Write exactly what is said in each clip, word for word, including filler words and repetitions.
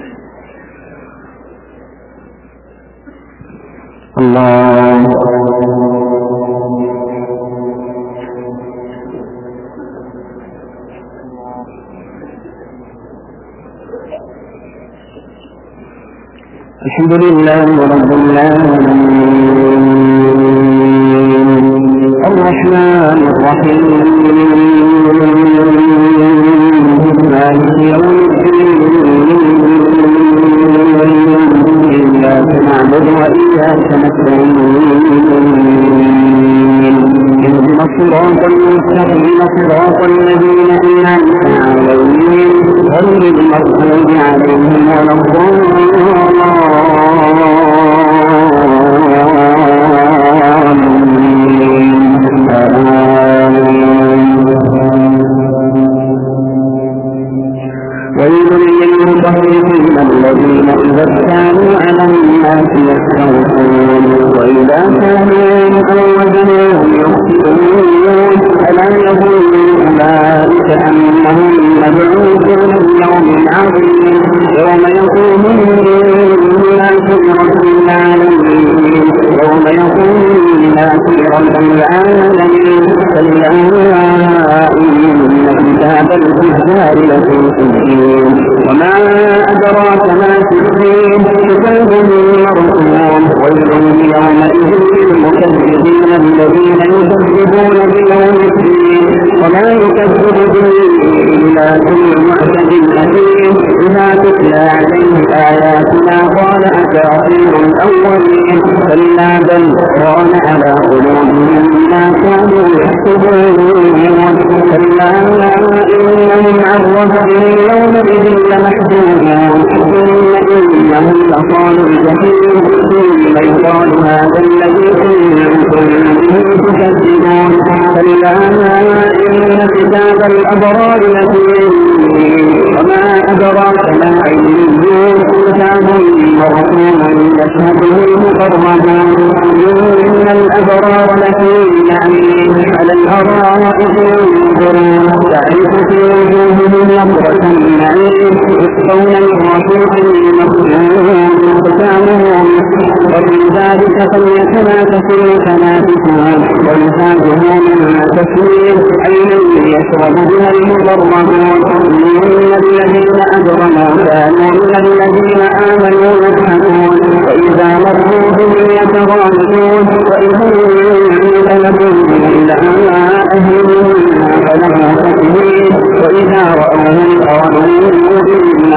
الله الحمد لله رب العالمين الرحمن الرحيم مالك يوم الدين إياك نعبد وإياك نستعين اهدنا الصراط المستقيم صراط الذين أنعمت عليهم غير المغضوب عليهم ولا ويل للمطففين الذين إذا كانوا على الناس يستوفون وإذا كانوا أو وزنوهم يخسرون ألا يظن أولئك أنهم مبعوثون ليوم عظيم يوم يقوم الناس برب العالمين يوم يقوم الناس برب العالمين كلا إن كتاب الفجار لفي سجين وما أدراك ما سجين كتاب مرسوم ويل يومئذ للمكذبين الذين يكذبون بيوم الدين وما يكذب به إلا كل معتد أثيم إذا تتلى عليه آياتنا قال أساطير الأولين كلا بل ران على قلوبهم ما كانوا يحسبون كلا إنهم عن ربهم يومئذ لمحجوبون إنهم لصالوا الجحيم ثم يقال هذا الذي كنتم به تكذبون كلا إن كتاب الأبرار لفي وما أدراك ما عليون كتاب مرسوم يشهده المقربون إن الأبرار لفي نعيم على الأرائك ينظرون تعرف في وجوههم نظرة النعيم يسقون من رحيق مختوم ختامه وفي ذلك فليتنافس المتنافسون ومزاجه من تسليم عينا يشرب بها المقربون إن الذين أجرموا كانوا من الذين آمنوا يضحكون وإذا مروا بهم يتغامزون وإذا انقلبوا إلى أهلهم انقلبوا فكهين وإذا رأوهم قالوا إن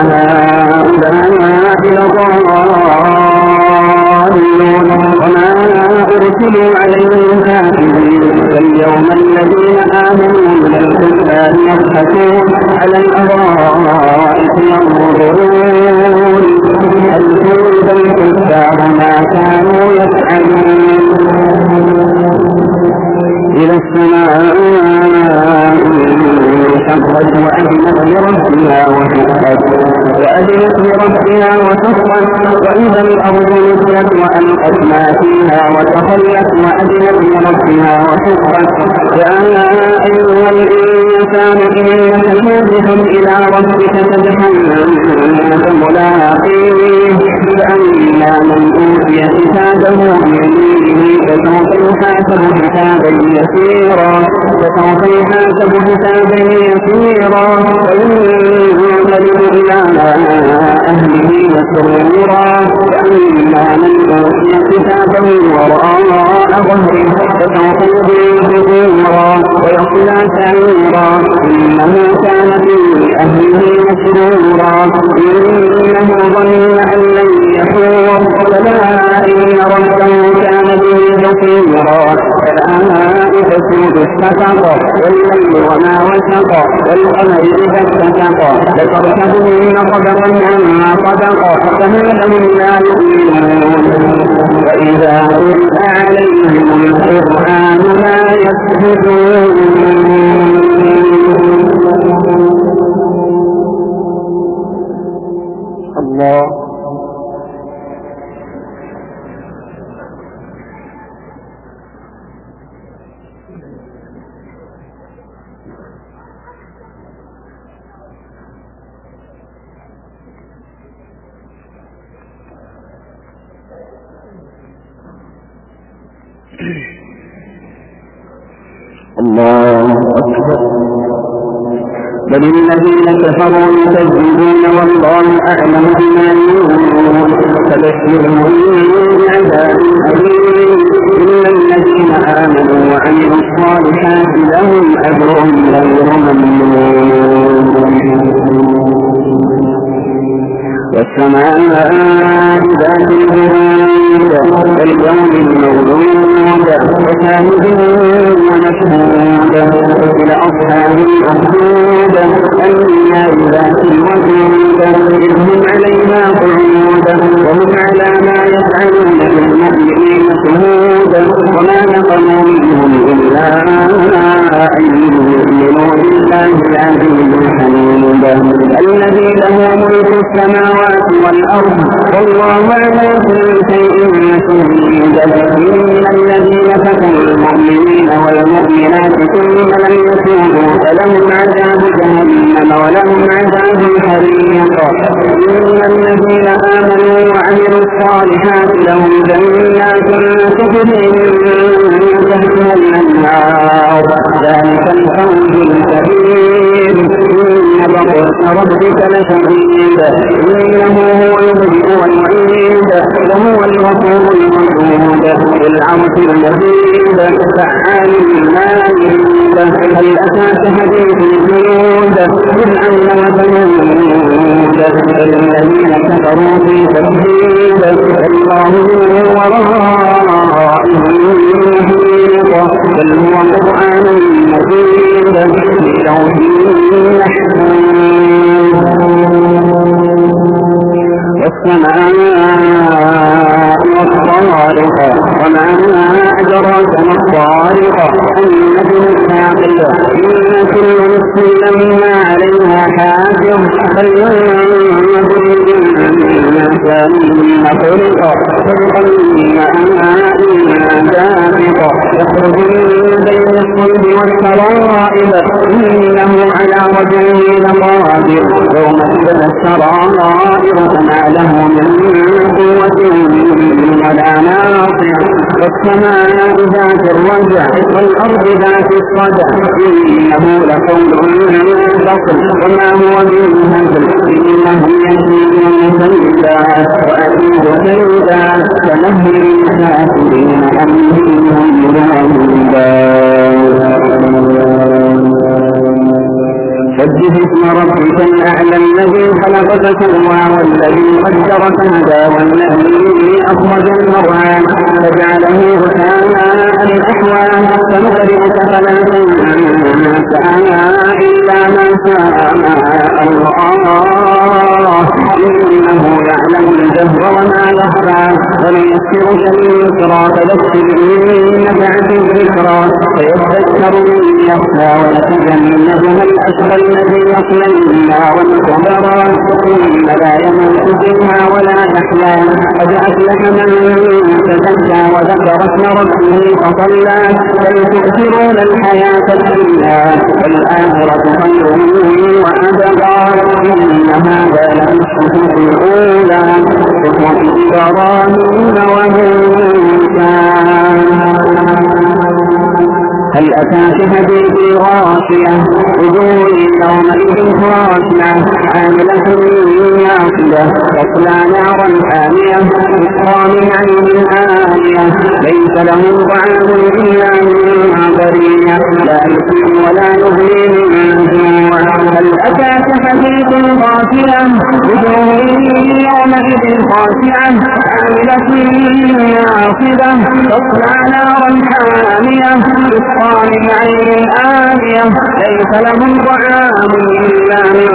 هؤلاء لضالون وما أرسلوا عليهم حافظين فاليوم الذين آمنوا من الكفار يضحكون على الأرائك ينظرون هل ثوب الكفار ما كانوا يفعلون إلى السماء انشقت وأذنت لربها وحقت وأذنت لربها وحقت وإذا الأرض نزلت وألقت ما فيها وتخلت وأذنت لربها وحقت يا أيها الإنسان إنك كادح إلى ربك كدحا فملاقيه فأما من أوتي كتابه بيمينه فسوف يحاسب حسابا يسيرا فسوف يحاسب حسابا يسيرا وينقلب إلى أهله مسرورا فأما من أوتي كتابه وراء ظهره فسوف يضيع ثبورا ويصلى سعيرا إنه كان في أهله مسرورا إنه ظن أن لن يحور فلا إن ربه كان به بصيرا فالآن تسود السفق والليل وما وسق والقمر إذا اتسق لتركبن طبقا عن طبق فما لهم لا يؤمنون وإذا قرئ عليهم القرآن لا يسجدون الله الله أكبر. بل الذين كفروا يكذبون والله أعلم بما يوعون فبشرهم بعذاب أليم إلا الذين آمنوا وعملوا الصالحات لهم أجر غير ممنون. والسماء ذات البروج واليوم الموعود وشاهد ومشهود إلى أصحاب الأخدود النار ذات الوجود إذ هم عليها قعود وهم على ما يفعلون بالمؤمنين شهود وما نقموا منهم إلا أن يؤمنوا بالله العزيز الحميد الذي له ملك السماوات والأرض والله على كل شيء شهيد. إن الذين فتنوا المؤمنين والمؤمنات ثم لم يتوبوا فلهم عذاب جهنم ولهم عذاب الحريق. إن الذين آمنوا وعملوا الصالحات لهم جنات تجري من تحتها الأنهار ذلك الفوز الكبير. إن بطش ربك لشديد إنه هو يبدئ ويعيد وهو الغفور الودود بالعرش المجيد فعال لما يريد. هل أتاك حديث الجنود فرعون وثمود الذين كفروا في تكذيب الله من ورائهم محيط بل هو قرآن مجيد في لوح والسماء والطارق وما أدراك ما الطارق النجم الثاقب إن كل نفس لما عليها حافظ فلينظر الإنسان مما خلق خلقا ماء دافق يخرج من بين الصلب والترائب إنه على رجله لقادر يوم تبلى السرائر فما له من قوة ولا ناصر. والسماء ذات الرجع والأرض ذات الصدع إنه لقول فصل وما هو بالهزل إنهم يكيدون كيدا وأكيد كيدا فمهل الكافرين أمهلهم رهيبا. سبح اسم ربك الأعلى الذي خلق فسوى والذي قدر فهدى والذي أخرج المرعى فجعله غثاء أحوى سنقرئك فلا تنسى إلا ما شاء الله إنه يعلم الجهر وما يخفى ونيسرك لليسرى فذكر إن نفعت الذكرى فيذكر من يخشى ويتجنبها الأشقى الذي يصلى النار الكبرى ثم لا يموت فيها ولا يحيا قد أفلح من تزكى وذكر اسم ربه فصلى بل تؤثرون الحياة الدنيا والآخرة خير وأبقى إن هذا لفي الصحف الأولى صحف إبراهيم وموسى. هل أتاك حديث غاشية وجوه يومئذ خاشعة عاملة ناصبة تصلى نارا حامية تسقى من عين آنية ليس لهم طعام إلا من ضريع لا يسمن ولا يغني من جوع. هل أتاك حديث غاشية وجوه يومئذ خاشعة عاملة ناصبة تصلى نارا حامية تسقى من عين آنية ليس لهم طعام إلا من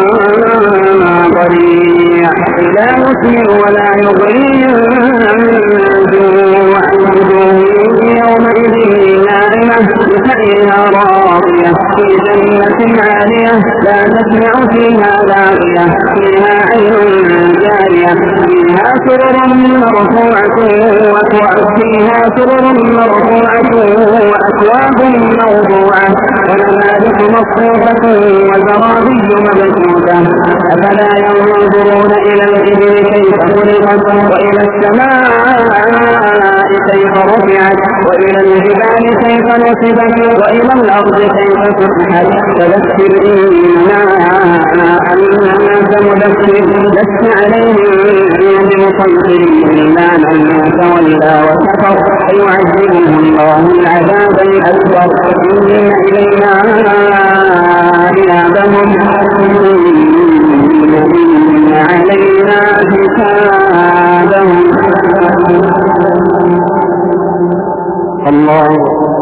ضريع لا يسمن ولا يغني من جوع. يومئذ ناعمة لسعيها راضية في جنة عالية لا تسمع فيها لاغية فيها عين جارية فيها سرر مرفوعة فيها سرر مرفوعة وأكواب موضوعة ونمارق مصفوفة وزرابي مبثوثة أفلا ينظرون إلى الإبل كيف خلقت وإلى السماء كيف رفعت وإلى الجبال كيف نصبت وإلى الأرض كيف سطحت فذكر إنما أنت مذكر لست عليهم بمسيطر إلا من تولى وكفر فيعذبه الله العذاب الأكبر إن إلينا إيابهم إن علينا حسابهم. الله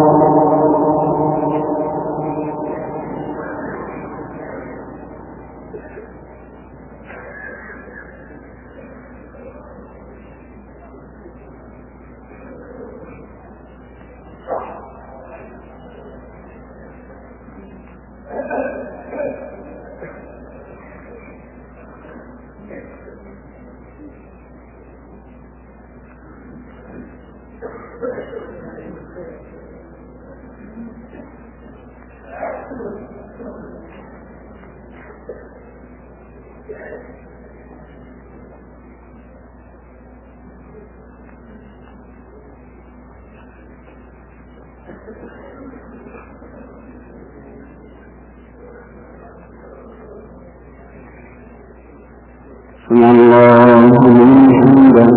سمع الله لمن حمده.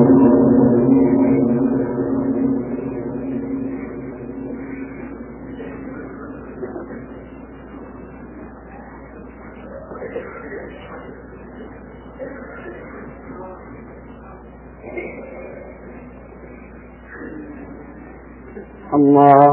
الله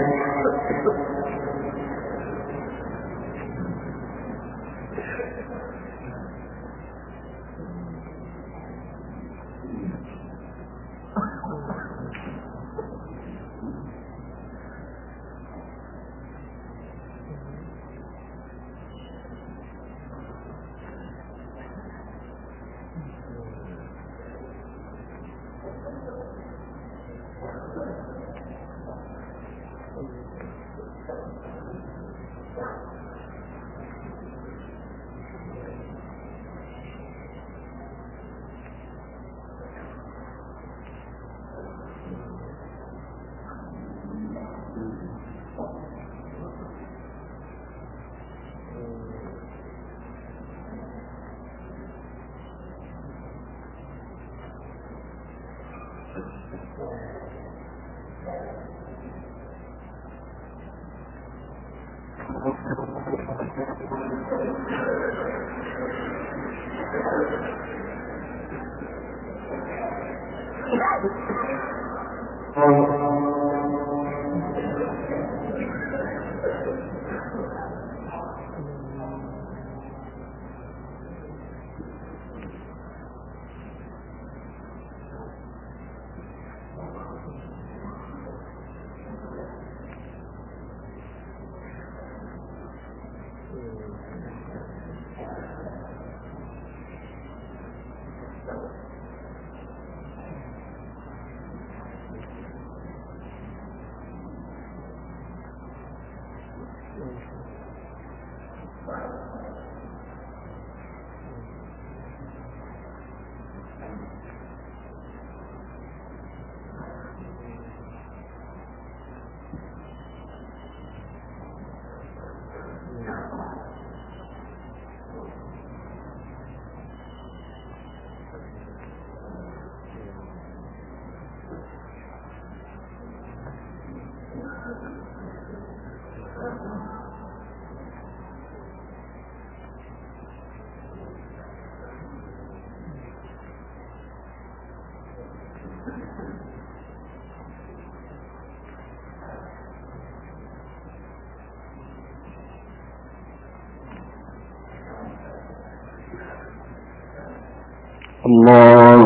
الله.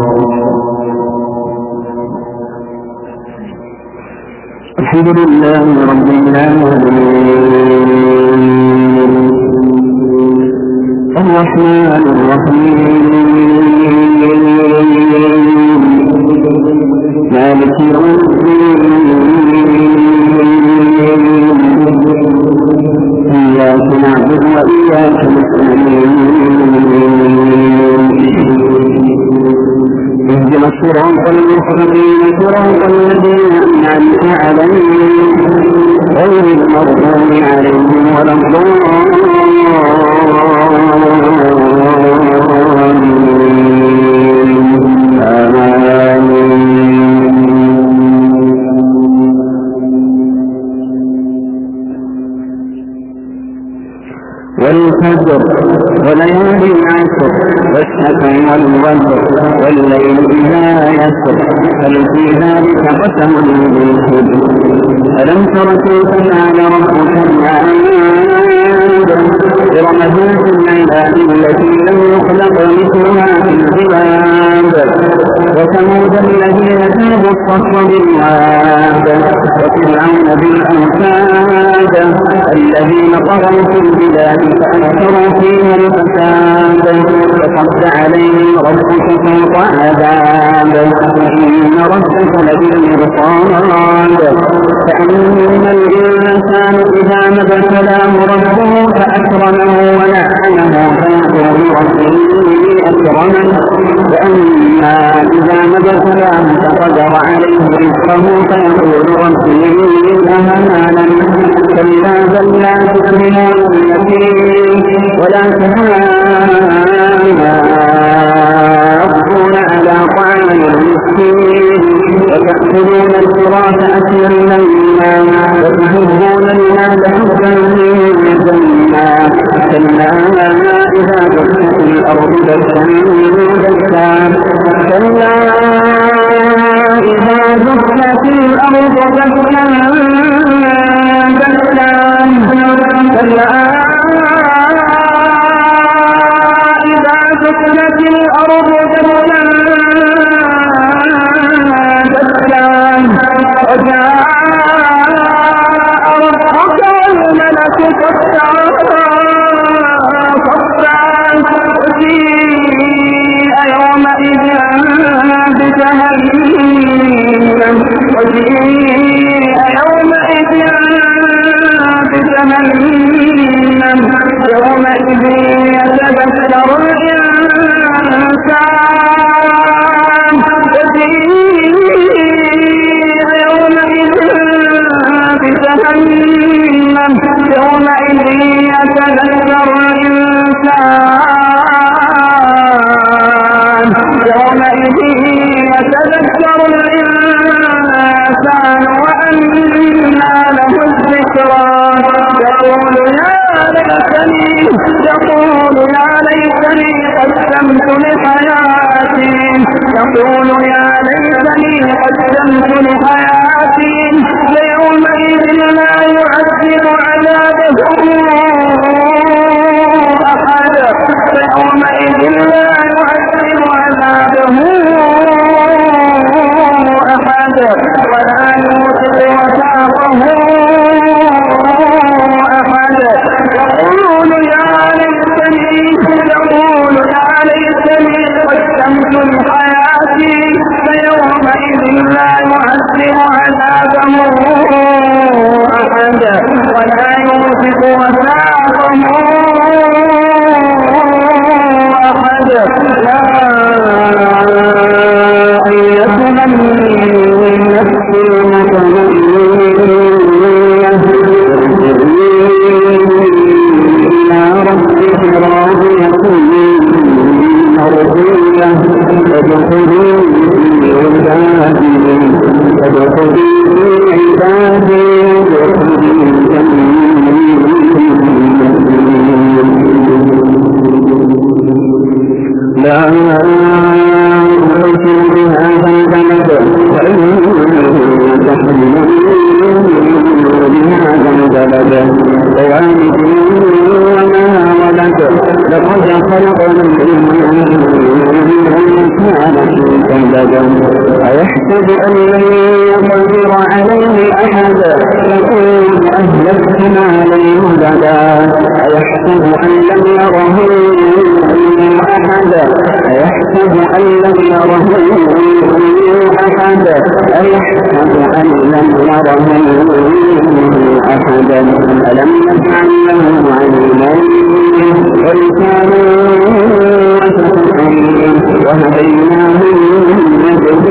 الحمد لله رب العالمين الرحمن الرحيم صراط المستقيم صراط الذين أنعمت عليهم غير المغضوب عليهم ولا والفجر وليالي العشر والشفع والوتر والليل إذا يسر هل في ذلك قسم ذي حجر ألم تر كيف فعل ربك بعاد إرم ذات العباد التي لم يخلق مثلها في البلاد وثمود الذين جابوا الصخر بالواد وفرعون بالأوتاد الذين طغوا في البلاد فأكثروا فيها الفساد فصب عليهم ربك فوق عذاب إن ربك لبالمرصاد فأما الإنسان إذا ما ابتلاه ربه فأكرمه ونعمه فيقول ربي أكرمن وأما إذا ما ابتلاه فقدر عليه رزقه فيقول ربي أهانن كلا بل لا تكرمون اليتيم ولا تحاضون على طعام المسكين وتأكلون التراث أكلا لما وتحبون المال حبا جما كلا إذا دكت الأرض دكا دكا كلا إذا دكت الأرض دكا كلا إذا دكت الأرض دكا دكا وجاء ربك والملك صفا صفا وجيء يومئذ بجهنم وجيء يومئذ بجهنم يومئذ يتذكر الإنسان وجيء يومئذ بجهنم يومئذ يتذكر الإنسان يومئذ يتذكر الإنسان وأنى له الذكرى يقول يا ليتني يقول يا ليتني قدمت لحياتي يقول يا ليتني قدمت لحياتي فيومئذ لا يعذب عذابه أحد فيومئذ لا يعذب عذابه أحد ولا يوثق وثاقه أحد يقول يا ليتني يقول يا ليتني قدمت لحياتي فيومئذ لا يعذب عذابه أحد ولا يوثق وثاقه أحد يا أيتها النفس المطمئنة إلى ربك راضية مرضية فادخلي في عبادي فادخلي في عبادي وادخلي لا أقسم بهذا البلد وإنك حلم بهذا البلد ووالد وما ولد لقد خلقنا الإنسان في كبد أيحسب أن لن يقدر عليه أحد يقول أهلكت مالا لبدا أيحسب أن لم يره أحد أيحسب أن لم يره أحد أيحسب أن لم يره أحدا ألم نجعل له عينين ولسانا وشفتين وهديناه النجدين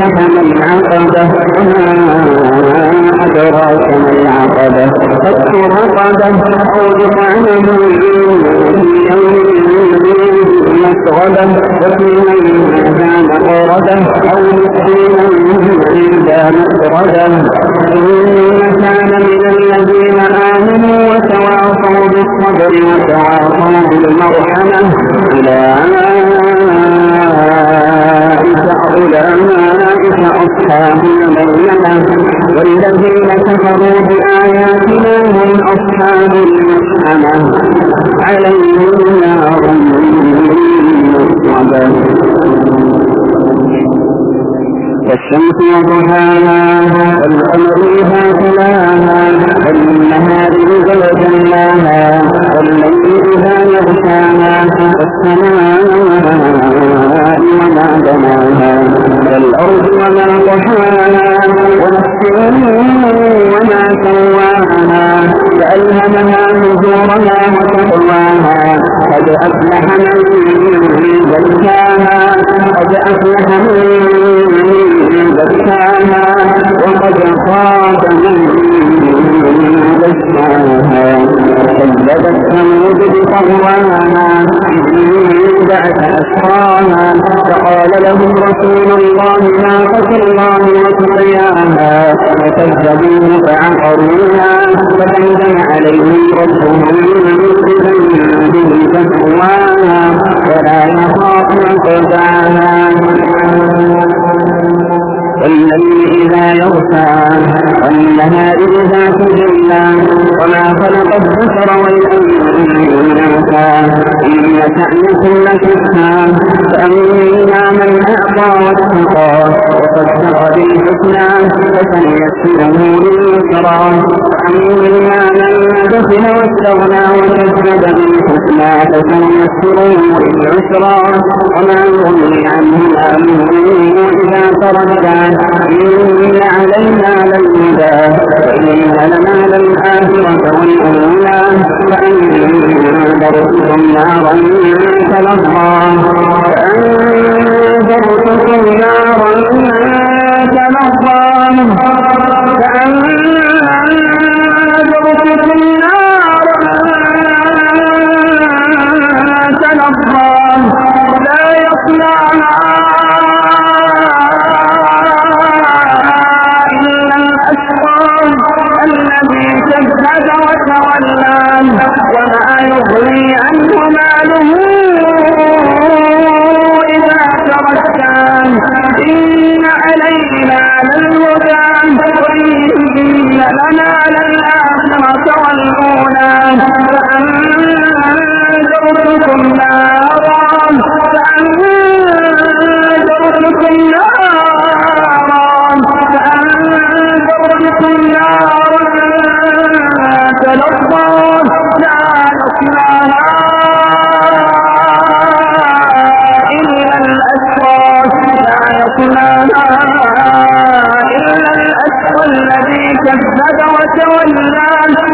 ما العقبة وما أدراك ما العقبة فك رقبة أو إطعام مسغبة وفي من مقربة أو مسكينا ذا مسردة إن كان من الذين آمنوا وتواصوا بالصبر وتواصوا بالمرحمة أولئك أصحاب الميمنة والذين كفروا بآياتنا هم أصحاب المشأمة عليهم نار مؤصدة والشمس وضحاها والقمر إذا تلاها والنهار إذا جلاها والليل إذا يغشاها والسماء وما بناها والأرض وما طحاها ونفس وما سواها فألهمها فجورها وتقواها قد أفلح من زكاها قد أفلح من زكاها وقد خاب من دساها كذبت ثمود بطغواها إذ بعث أشقاها فقال لهم رسول الله ناقة الله وسقياها فكذبوه فعقروها فدمدم عليهم ربهم بذنبهم فسواها ولا يخاف عقباها والليل إذا يغشى والنهار إذا تجلى وما خلق الذكر والأنثى إن سعيكم لشتى فأما من أعطى واتقى وصدق بالحسنى فسنيسره لليسرى وأما من بخل واستغنى وكذب بالحسنى فسنيسره للعسرى وما يغني عنه ماله إذا تردى إن علينا للهدى وإن لنا للآخرة والأولى فأنذرتكم نارا تلظى فأنذرتكم نارا تلظى فأنذرتكم نارا تلظى لا يصلعها الذي كذب وتولى وما يغني عنه ماله إذا تردى إن علينا للهدى وإن لنا للآخرة والأولى فأنذرتكم نارا فأنذرتكم نارا فأنذرتكم نارا تلظى لا يصلاها إلا الأشقى لا يصلاها إلا الأشقى الذي كذب وتولى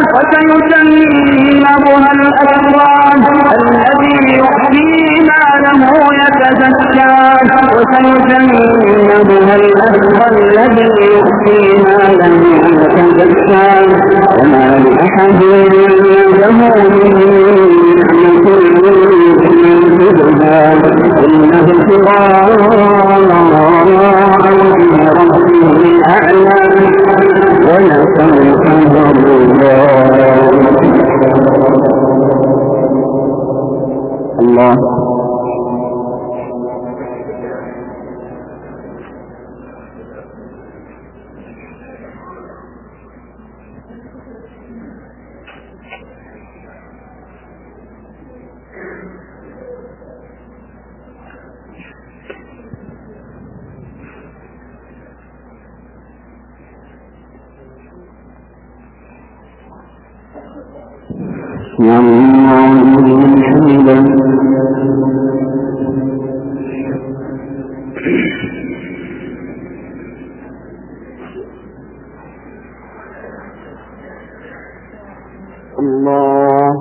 وسيجنبها الأشقى الذي يؤتي ماله يتزكى وسيجنبها الأشقى الذي يؤتي ماله يتزكى وما لأحد عنده من نعمة يجدها إلا ابتغاء وجه ربه الأعلى ولسوف يرضى الله. يا الله من حمده الله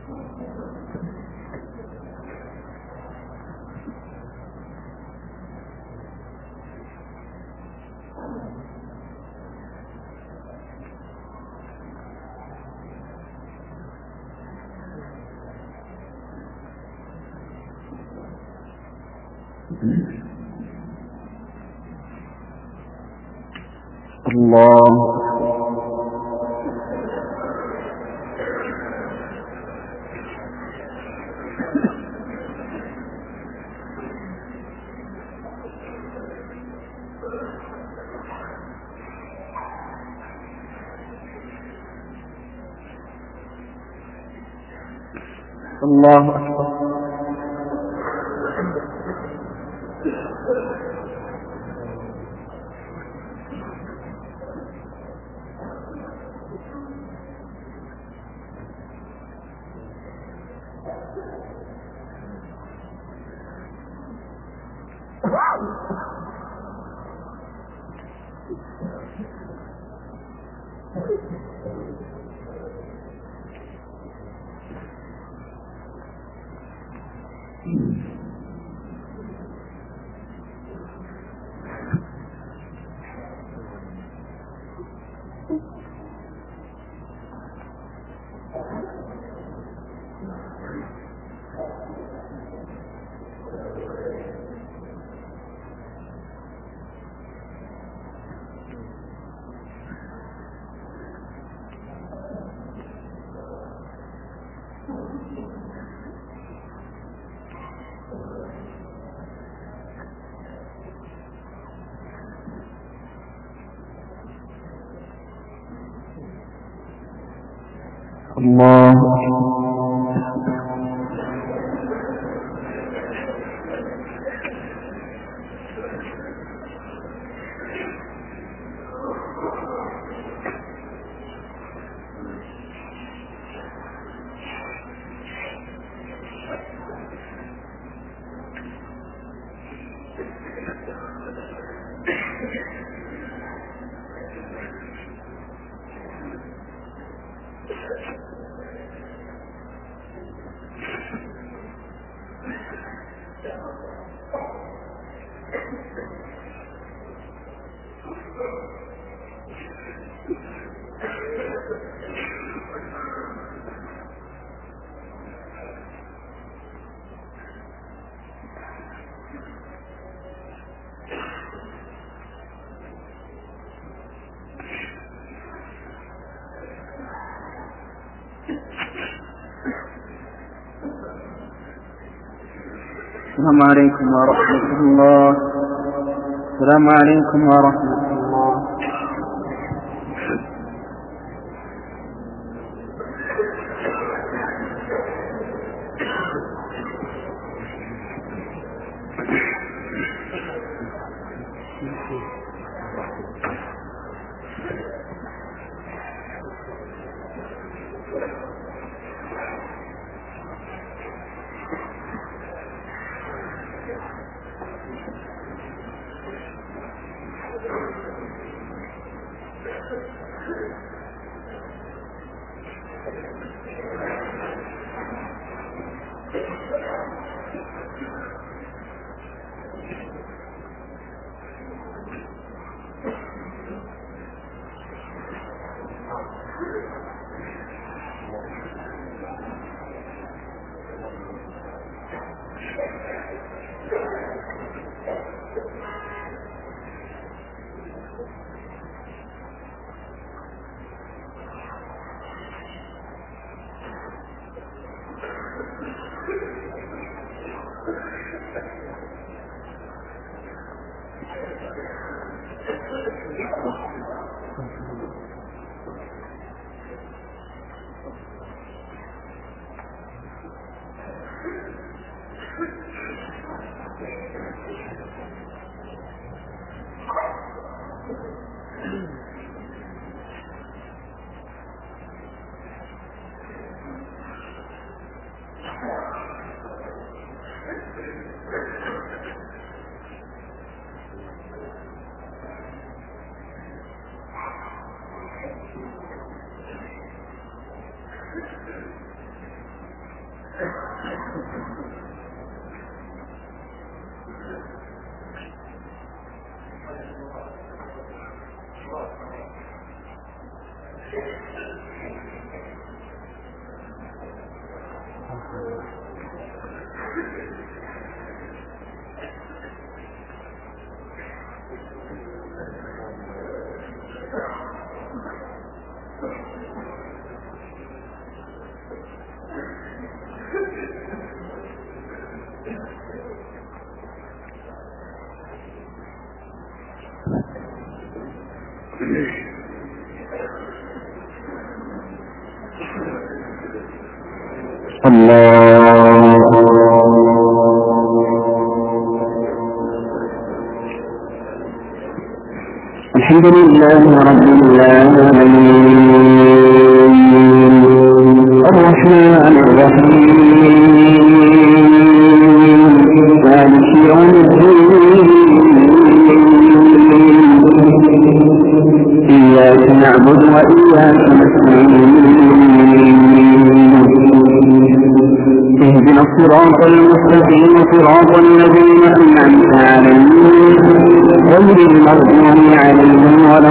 الله الله أكبر. الله السلام عليكم ورحمة الله. السلام عليكم ورحمة الله. الله الحمد لله رب العالمين الرحمن الرحيم مالك يوم الدين إياك نعبد وإياك نستعين اهدنا الصراط المستقيم صراط الذين أنعمت عليهم غير المغضوب عليهم ولا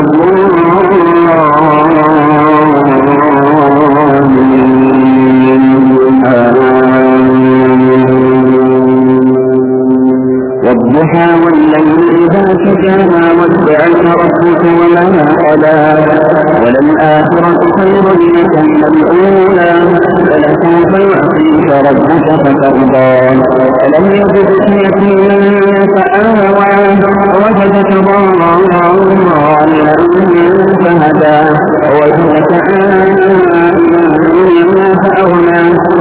والضحى والليل إذا سجى ما ودعك ربك وما قلى وللآخرة خير لك من الأولى ولسوف يعطيك ربك فترضى ألم يجدك يتيما فآوى ووجدك ضالا فهدى ووجدك عائلا فأغنى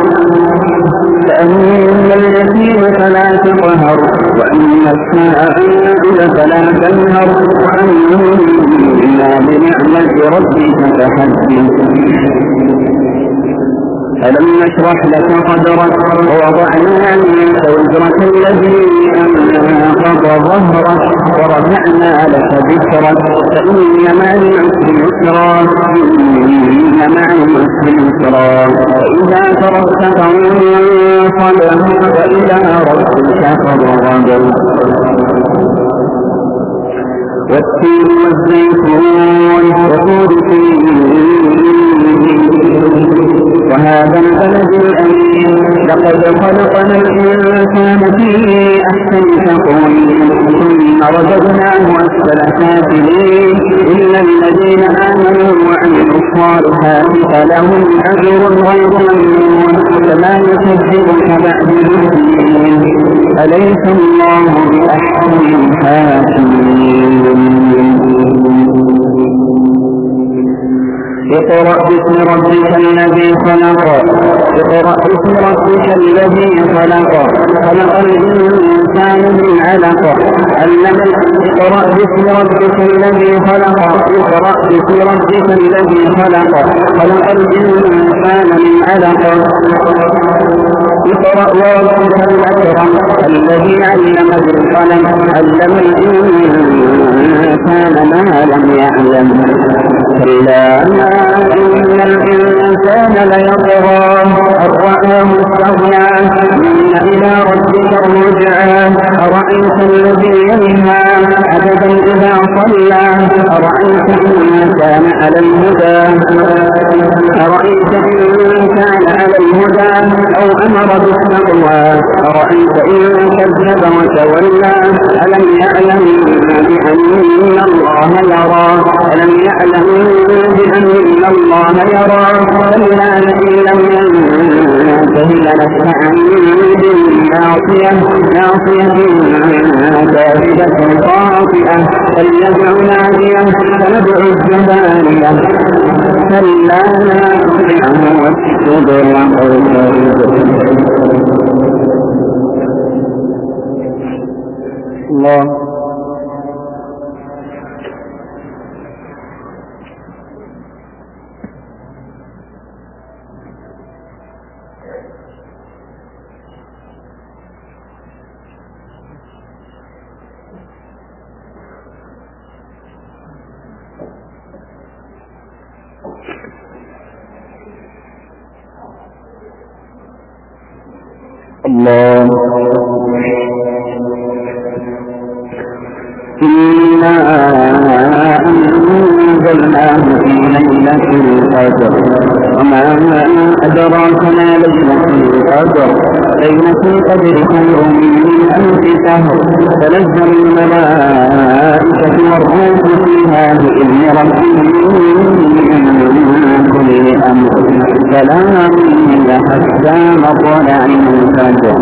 فأما اليتيم فلا تقهر وأما السائل فلا تنهر وأما بنعمة ربك فحدث ألم نشرح لك صدرك ووضعنا عنك وزرك الذي أنقض ظهرك ورفعنا لك ذكرك فإن مع العسر يسرا إن مع العسر يسرا فإذا فرغت فانصب وإلى ربك فارغب والتين والزيتون وطور وهذا البلد الأمين لقد خلقنا الإنسان في أحسن تقويم ثم رددناه أسفل سافلين إلا الذين آمنوا وعملوا الصالحات فلهم أجر غير ممنون فما يكذبك بعد المسلمين أليس الله بأحسن الحاكمين اقرأ باسم ربك الذي خلق اقرأ باسم ربك الذي خلق خلق الإنسان من علق علم اقرأ باسم ربك الذي خلق اقرأ باسم ربك الذي خلق خلق الإنسان من علق اقرأ وربك الأكرم الذي علم بالقلم علم الإنسان ما لم يعلم كلا إن الإنسان ليطغى أن رآه استغنى إن إلى ربك الرجعى أرأيت الذي ينهى عبدا إذا صلى أرأيت إن كان على الهدى أرأيت إن كان على الهدى أو أمر بالتقوى أرأيت إن كذب وتولى ألم يعلم بأن الله يرى ألم يعلم بأن الله يرى كلا لئن لم ينته لنسفعا بالناصية ناصية كاذبة خاطئة فليدع ناديه سندع الزبانية كلا لا تطعه واسجد الله الله. إنا أنزلناه في ليلة القدر وما أدراك ما ليلة القدر ليلة القدر خير من ألف شهر تنزل الملائكة والروح فيها بإذن ربهم من كل أمر سلام حتى مطلع الفجر.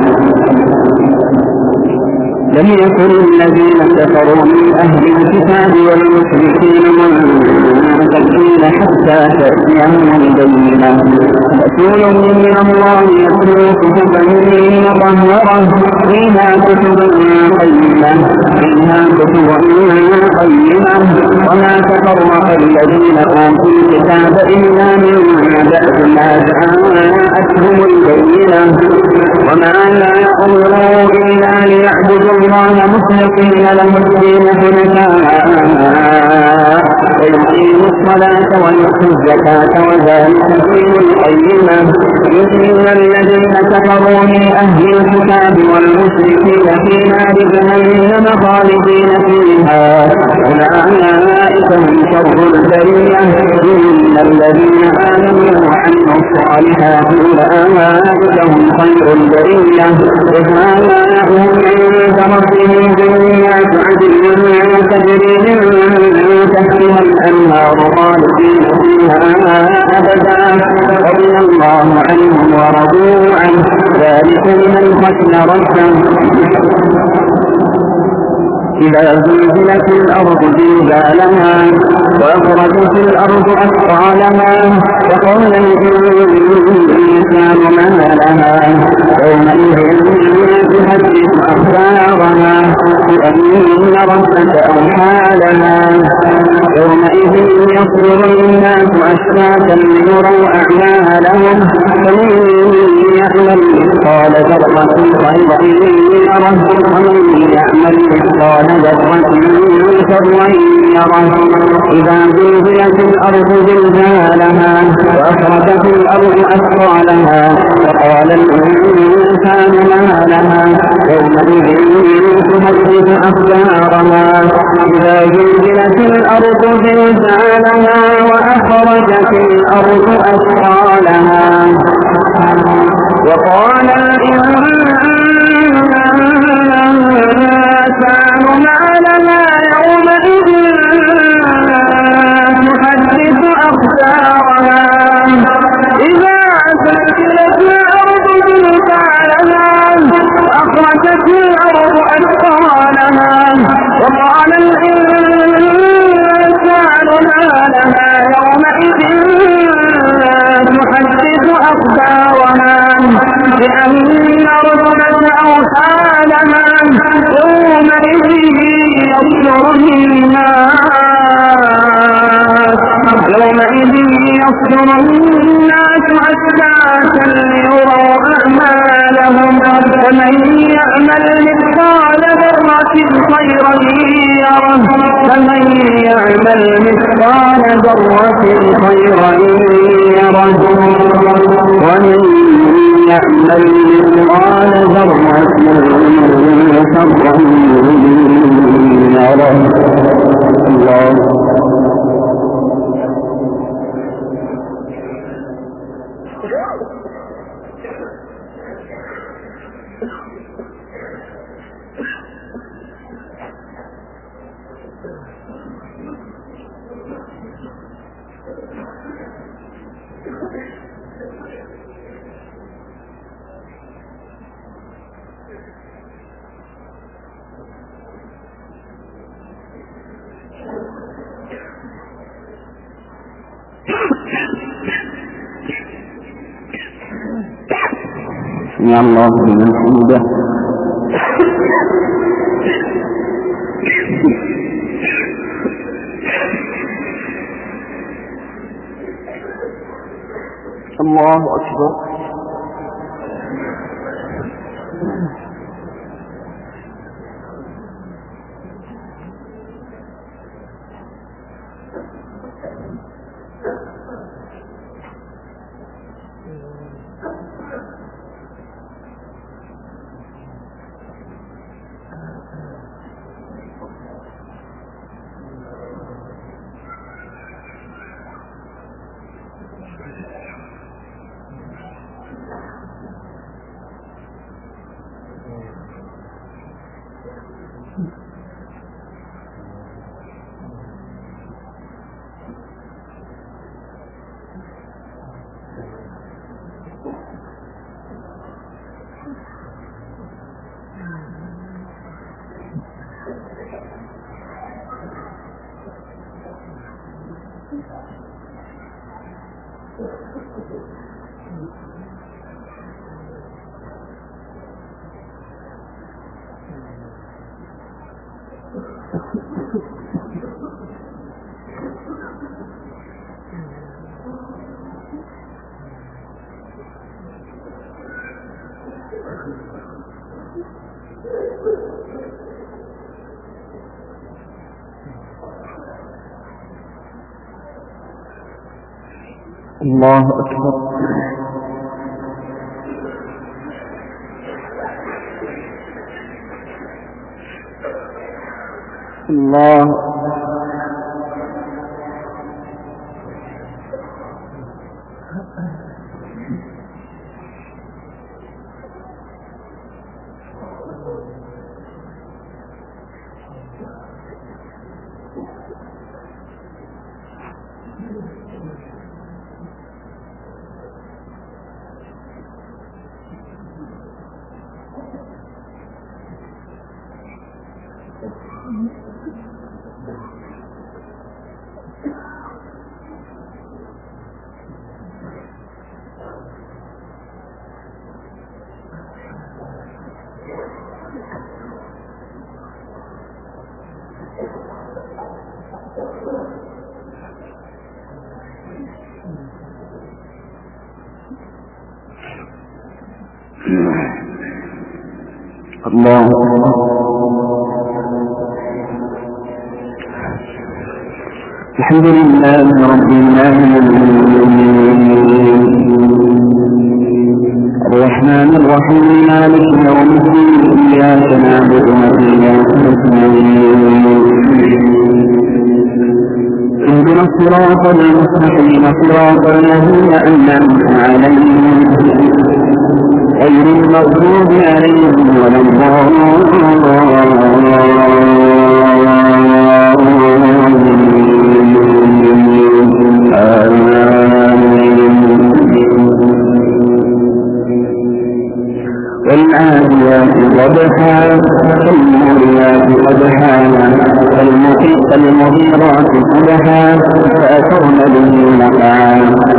لم يكن الذين كفروا من أهل الكتاب والمشركين منفكين حتى تأتيهم البينة رسول من الله يتلو كتبا مطهرة فيها كتب قيمة فيها كتب قيمة وما تفرق الذين أوتوا الكتاب إلا من بعد ما جاءتهم البينة وما لا أمروا إلا ليعبدوا الله مخلصين له الدين حنفاء ويقيموا الصلاة ويؤتوا الزكاة وذلك دين القيمة. إن الذين كفروا من أهل الكتاب والمشركين في نار جهنم خالدين فيها أولئك هم شر البرية. إن الذين آمنوا وعملوا الصالحات أولئك هم خير البرية جزاؤهم عند ربهم جنات عدن تجري من تحتها الأنهار خالدين فيها أبدا رضي الله عنهم ورضوا عنه ذلك لمن خشي ربه. إذا زلزلت الأرض زلزالها وأخرجت الأرض أثقالها وقال الإنسان ما لها يومئذ تحدث أخبارها بأن ربك أوحى لها يومئذ يصدر الناس أشتاتا ليروا أعمالهم فمن يعمل مثقال ذرة خيرا يره ومن يعمل مثقال ذرة شرا يره. إذا زلزلت الأرض زلزالها وأخرجت الأرض أثقالها وقال الإنسان ما لها يومئذ تحدث أخبارها. إذا زلزلت الأرض زلزالها وأخرجت الأرض أثقالها وقال الإنسان ما لها يومئذ تحدث أخبارها. إذا زلزلت الأرض زلزالها وأخرجت الأرض أثقالها وقال الإنسان ما لها يومئذ تحدث أخبارها بأن ربك أوحى لها يومئذ يصدر الناس يومئذ يصدر الناس أشتاتا ليروا أعمالهم فمن يعمل مثقال ذرة خيرا يره فمن يعمل مثقال ذرة خيرا يره ومن يعمل مثقال ذرة شرا يره. الله. يا الله لمن حمده. الله أكبر. الله أكبر. الله الله الحمد لله رب العالمين الرحمن الرحيم مالك يوم الدين إياك نعبد وإياك نستعين اهدنا الصراط المستقيم صراط الذين أنعمت عليهم غير المغضوب عليهم ولا والعاديات ضبحا فالموريات قدحا فالمغيرات صبحا فأثرن به نقعا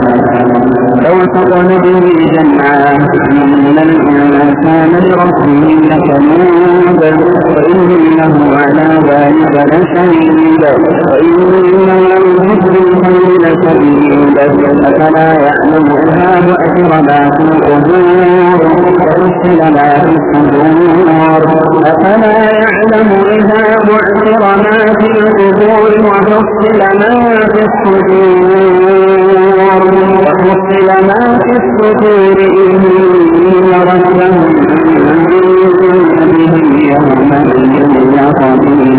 فوسطن به جمعا إن الإنسان لربه لكنود وإنه على ذلك لشهيد وإنه لحب الخير لشديد أفلا يعلم إذا بعثر ما في القبور وحصل ما في الصدور أفلا يعلم إذا بعثر ما في القبور وحصل ما في الصدور وحصل ما في الصدور إن ربهم بهم يومئذ لخبير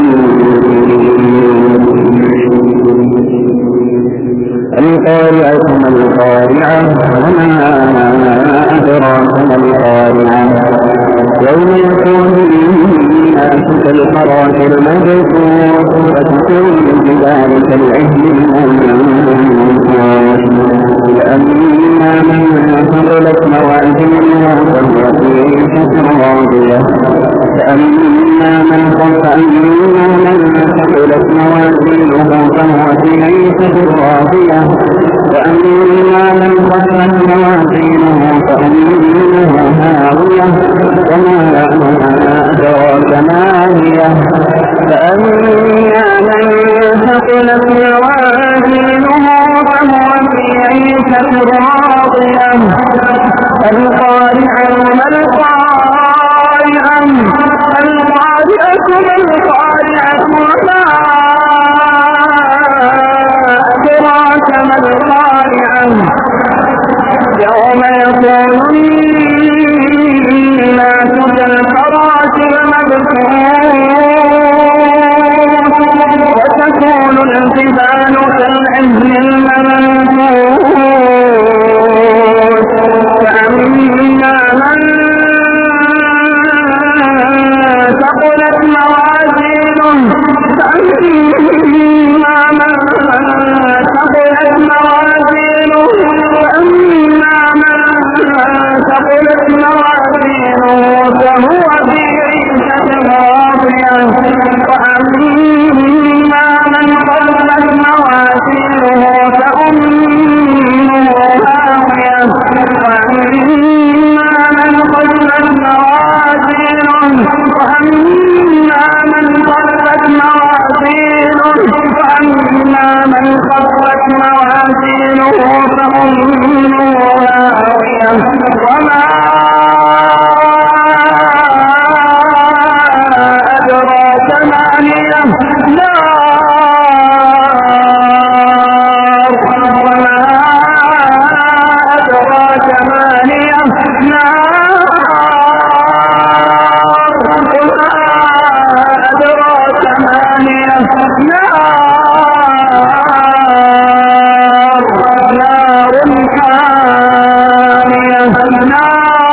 القارعة ما القارعة وما أدراك ما القارعة يوم يكون الناس كالفراش المبثوث فتكون بذلك العهد المنفوش فأما من ثقلت موازينه فهو في عيشة راضية فأما من ثقلت موازينه فهو في عيشة راضية وأما من خفت موازينه فأمه هاوية وما أدراك ما هي فأما من ثقلت موازينه فهو في عيشة راضية القارعة ما القارعة القارعة ما القارعة وما أدراك ما القارعة يوم يكون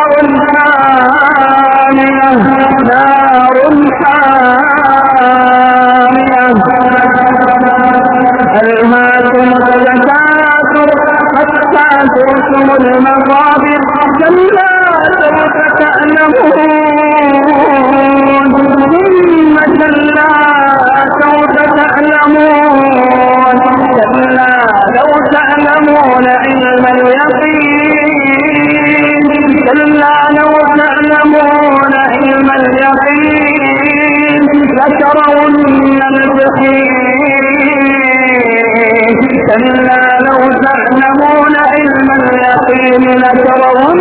حامية نار حامية ألهاكم التكاثر حتى زرتم المقابر كلا سوف تعلمون ثم كلا سوف تعلمون كلا لو تعلمون علم اليقين كلا لو تعلمون علم اليقين لترون الجحيم كلا لو تعلمون علم اليقين لترون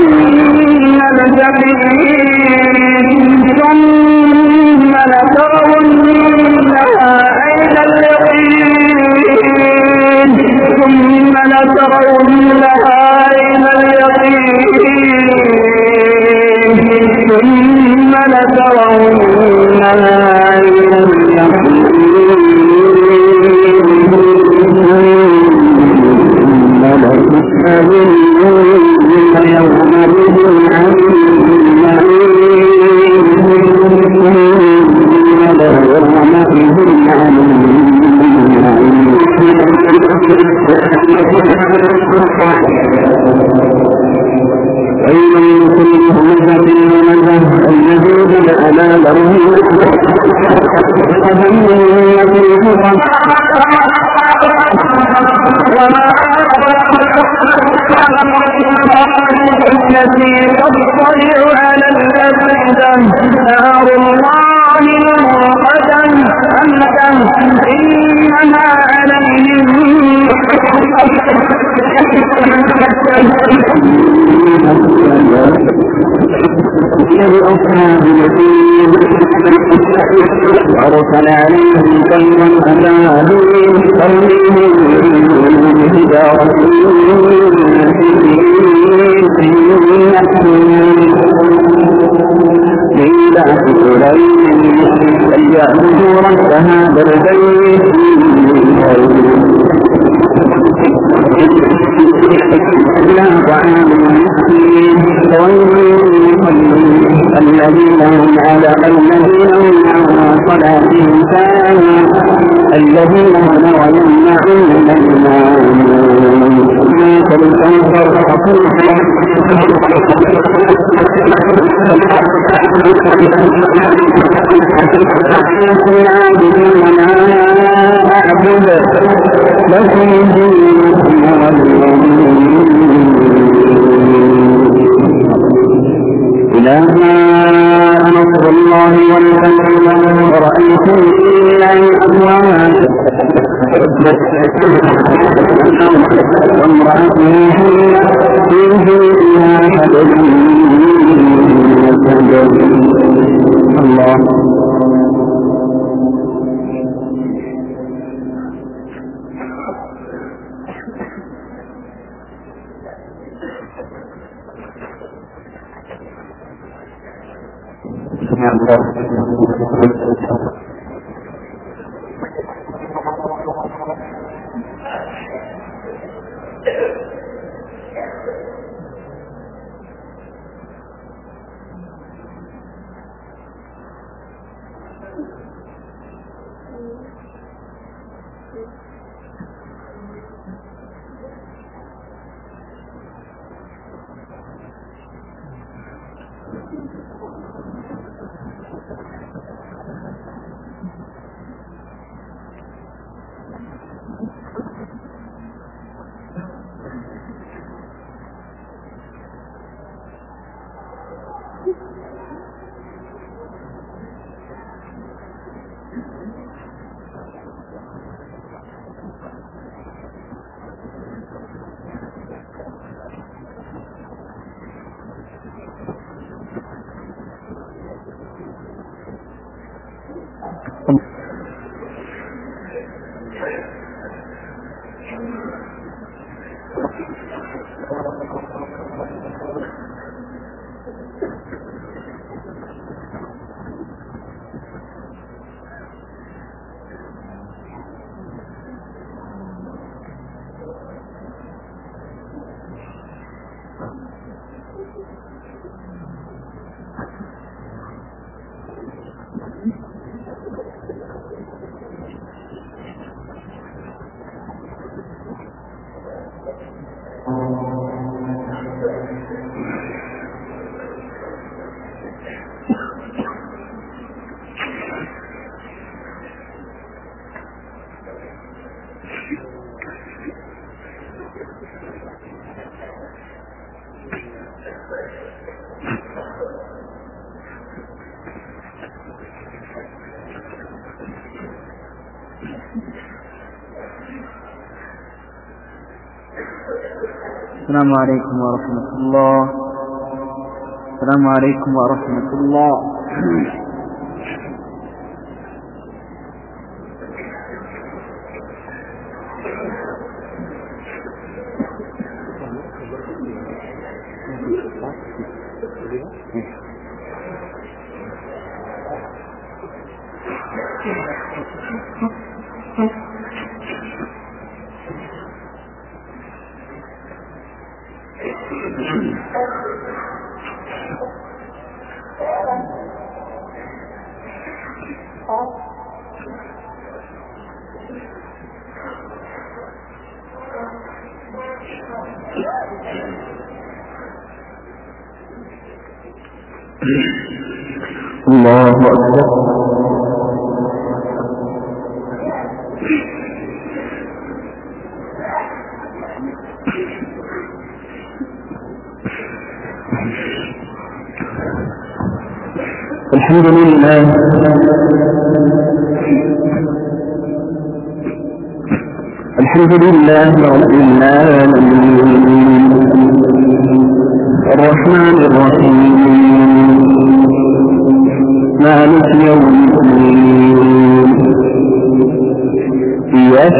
الجحيم ثم لترونها عين اليقين ثم لترونها عين اليقين ثم لترونها عين اليقين لتسألن يومئذ عن النعيم ثم ليومئذ عن ويل لكل همزة لمزة الذي بدأ له التي تطلع على الأفئدة نار الله الموقدة أمدا إنها عليهم لأصحاب اليمين أرسل عليهم طيرا أبابيل ترميهم بحجارة لإيلاف قريش فليعبدوا رب هذا البيت لا طعام مسكين ويل الذين هم على الذين هم عن صلاتهم ساهون الذين هم ويمنعون الماعون فلتنظر عابدون ما أعبد لكم دينكم إلى ما نصر الله والفتح ورأيتم لله أفواجا وامرأته في جيدها حبل الله السلام عليكم ورحمة الله. السلام عليكم ورحمة الله. الله أكبر. الحمد لله الحمد لله رب العالمين الرحمن الرحيم مالك يوم الدين إياك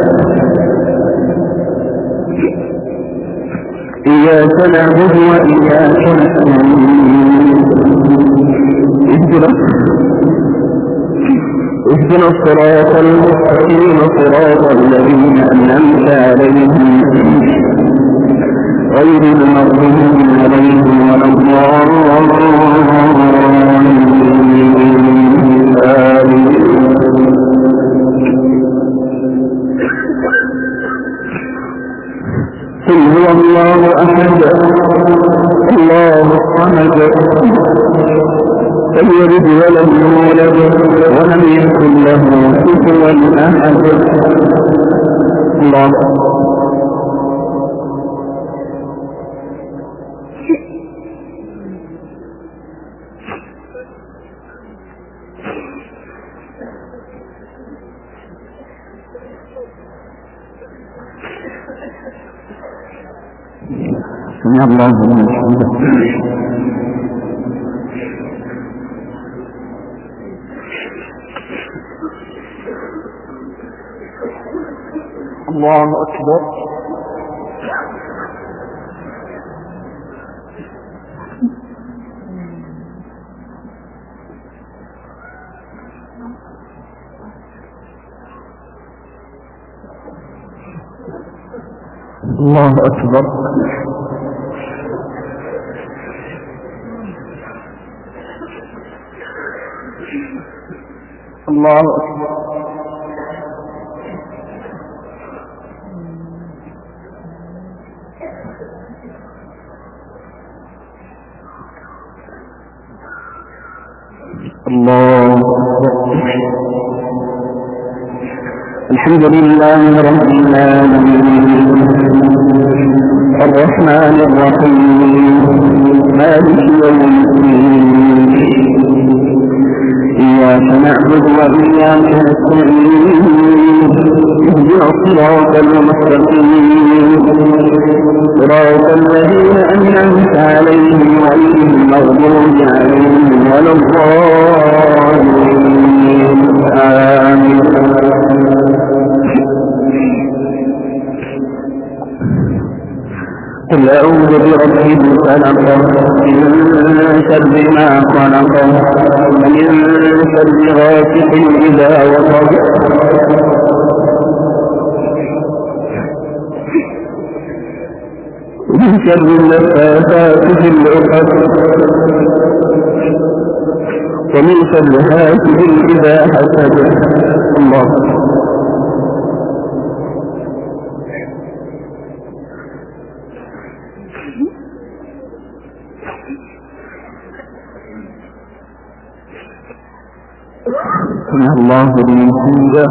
إياك نعبد وإياك نستعين اهدنا اهدنا الصراط المستقيم صراط الذين أنعمت عليهم غير المغضوب عليهم ولا الضالين. قل هو الله أحد الله الصمد لم يلد ولم يولد ولم يكن له كفوا أحد. الله سمع الله لمن حمده. الله أكبر. الله أكبر. الله أكبر. الله أكبر. الحمد لله رب العالمين الرحمن الرحيم مالك يوم الدين إياك نعبد وإياك نستعين اهدنا الصراط المستقيم صراط الذين أنعمت عليهم غير المغضوب عليهم ولا الضالين. آمين. قل أعوذ برب الفلق من شر ما خلق ومن شر غاسق إذا وقب ومن شر النفاثات في العقد ومن شر حاسد إذا حسد. الله سمع الله لمن حمده.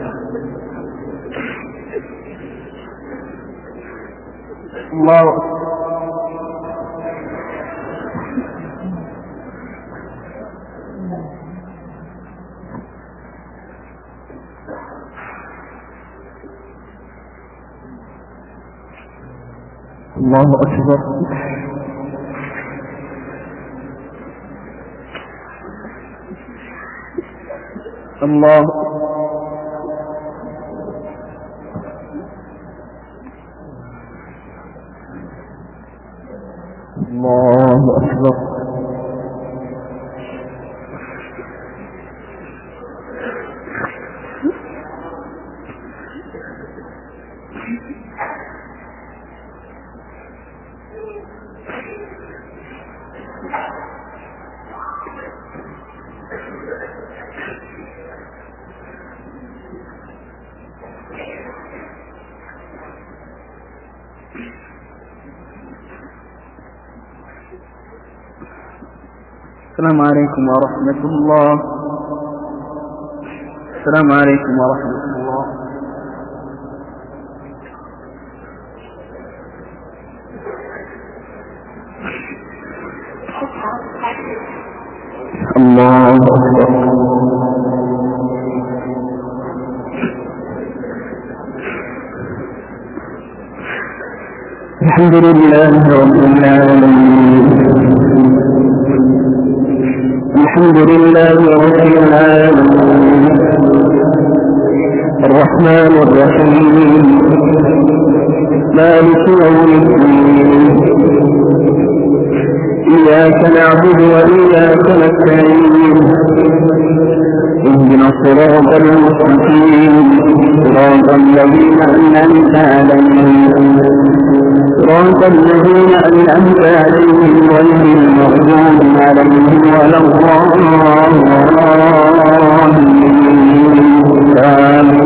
الله الله أكبر. الله الله أكبر. السلام عليكم ورحمة الله. السلام عليكم ورحمة الله. الله أكبر. الحمد لله رب العالمين. الحمد لله رب العالمين الرحمن الرحيم مالك يوم الدين إياك نعبد وإياك نستعين اهدنا الصراط المستقيم صراط الذين أنعمت عليهم صراط الذين أنعمت عليهم غير المغضوب عليهم ولا الضالين.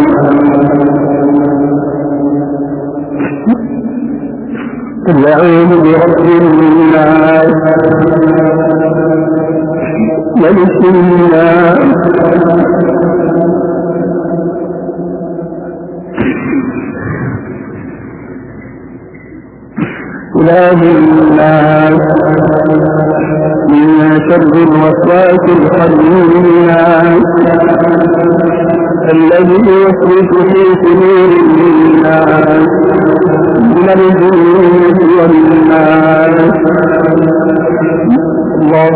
قل أعوذ برب الناس ملك الناس إله الناس من شر الوسواس الخناس الذي يوسوس في صدور الناس من الجنة والناس. الله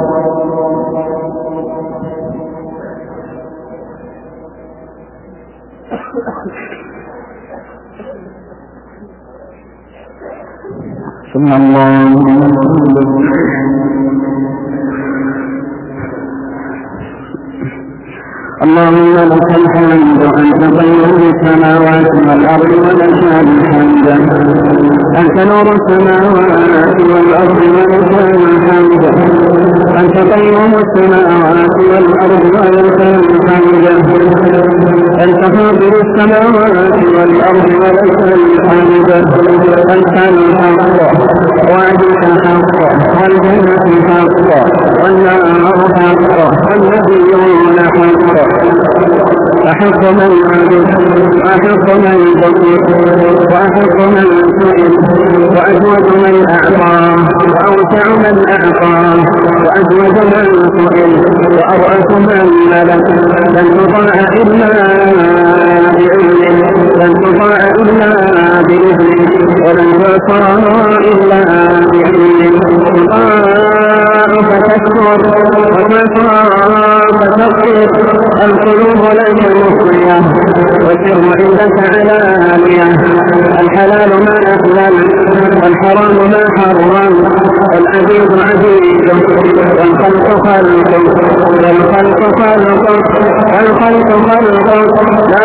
سمع الله اللهم لك الحمد أنت قيوم السماوات والأرض ولك الحمد أنت نور السماوات والأرض ولك الحمد أنت قيوم السماوات والأرض ولك الحمد أنت فاطر السماوات والأرض ولك الحمد أنت الحق وعدك حق والجنة حق والنار حق والنبيون حق أحق من عبد وأحق من بطل وأحق من سئل وأجود من أعطى وأوسع من أعطى وأجود من سئل وأرأس من ملك لن تطاع إلا بإذنه لن تطاع إلا بإذنه ولن يطاع إلا بإذنه تطاع فتكبر وتطاع فتقر القلوب ليس مخفية والسر عندك علانية الحلال ما أحلل والحرام ما حرم والعزيز عزيز والخلق خلق والخلق خلق والخلق خلق لا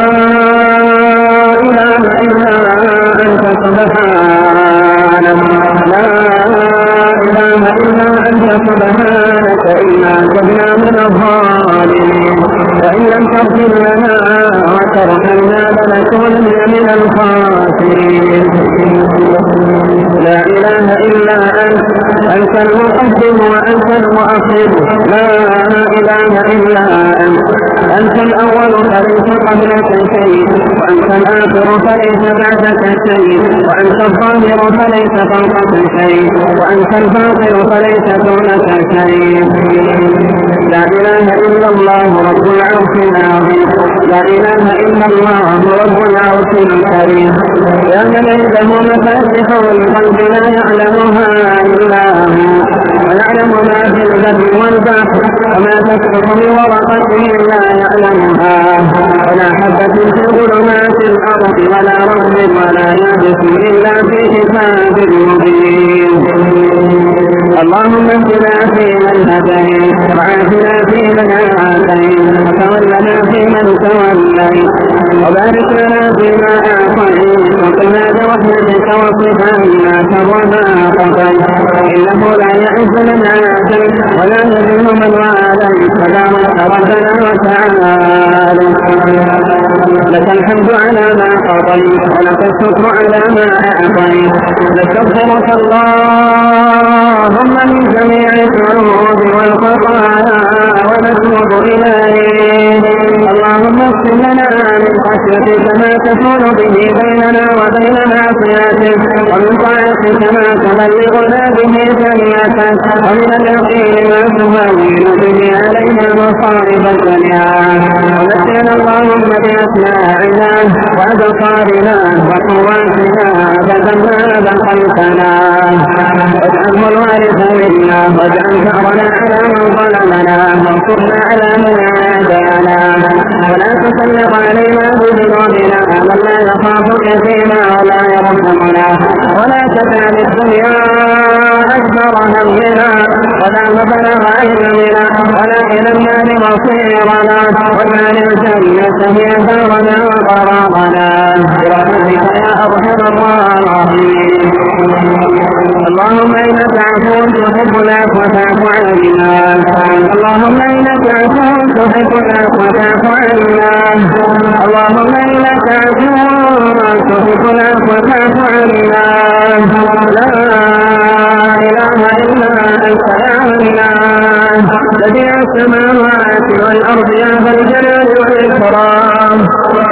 إله إلا أنت سبحانك لا إله إلا أنت سبحانك إنا كنا من الظالمين وإن لم تغفر لنا وترحمنا لنكونن من الخاسرين. لا إله إلا أنت أنت المقدم وأنت المؤخر لا إله إلا أنت أنت الأول فليس قبلك شيء وأنت الآخر فليس بعدك شيء، وأنت الظاهر فليس فوقك شيء، وأنت الباطن فليس دونك شيء. لا إله إلا الله رب العرش العظيم، لا إله إلا الله رب العرش الكريم. يا من عنده مفاتيح القلب لا يعلمها إلا هو، ويعلم ما في البر والبحر، وما تسقط من ورقة لا يعلمها، ولا حبة في ظلمات الأرض ولا رطب ولا يابس إلا في كتاب مبين. اللهم اهدنا فيمن هديت، وعافنا فيمن عافيت، وتولنا فيمن توليت، وبارك لنا فيما أعطيت، وقنا برحمتك واصرف عنا شر ما قضيت، إنه لا يعز من عاديت ولا يذل من واليت، تبارك ربنا وتعالى. لك الحمد على ما قضيت، ولك الشكر على ما أعطيت، نستغفرك اللهم من جميع الذنوب والخطايا ونتوب إليك. اللهم اغفر لنا من خشيتك ما تحول به بيننا وبين معصيتك، ومن طاعتك ما تبلغنا به جنتك، ومن اليقين ما تهون به علينا مصائب الدنيا. ونسأل اللهم بأسماعنا وأبصارنا وقواتنا أبدا ما بقيتنا، واجعله الوارث منا، واجعل ثأرنا على من ظلمنا، وانصرنا على من عادانا، ولا تسلط علينا بذنوبنا من لا يخافك فينا ولا يرحمنا، ولا تجعل الدنيا أكبر همنا ولا مبلغ علمنا، ولا إلى النار مصيرنا، واجعل الجنة هي دارنا وقرارنا برحمتك يا أرحم الراحمين. اللهم إنك عفو تحب العفو فاعف عنا، اللهم إنك عفو تحب العفو فاعف عنا، اللهم إنك عفو تحب العفو فاعف عنا. لا إله إلا أنت يا الله بديع السماوات والأرض يا ذا الجلال والإكرام.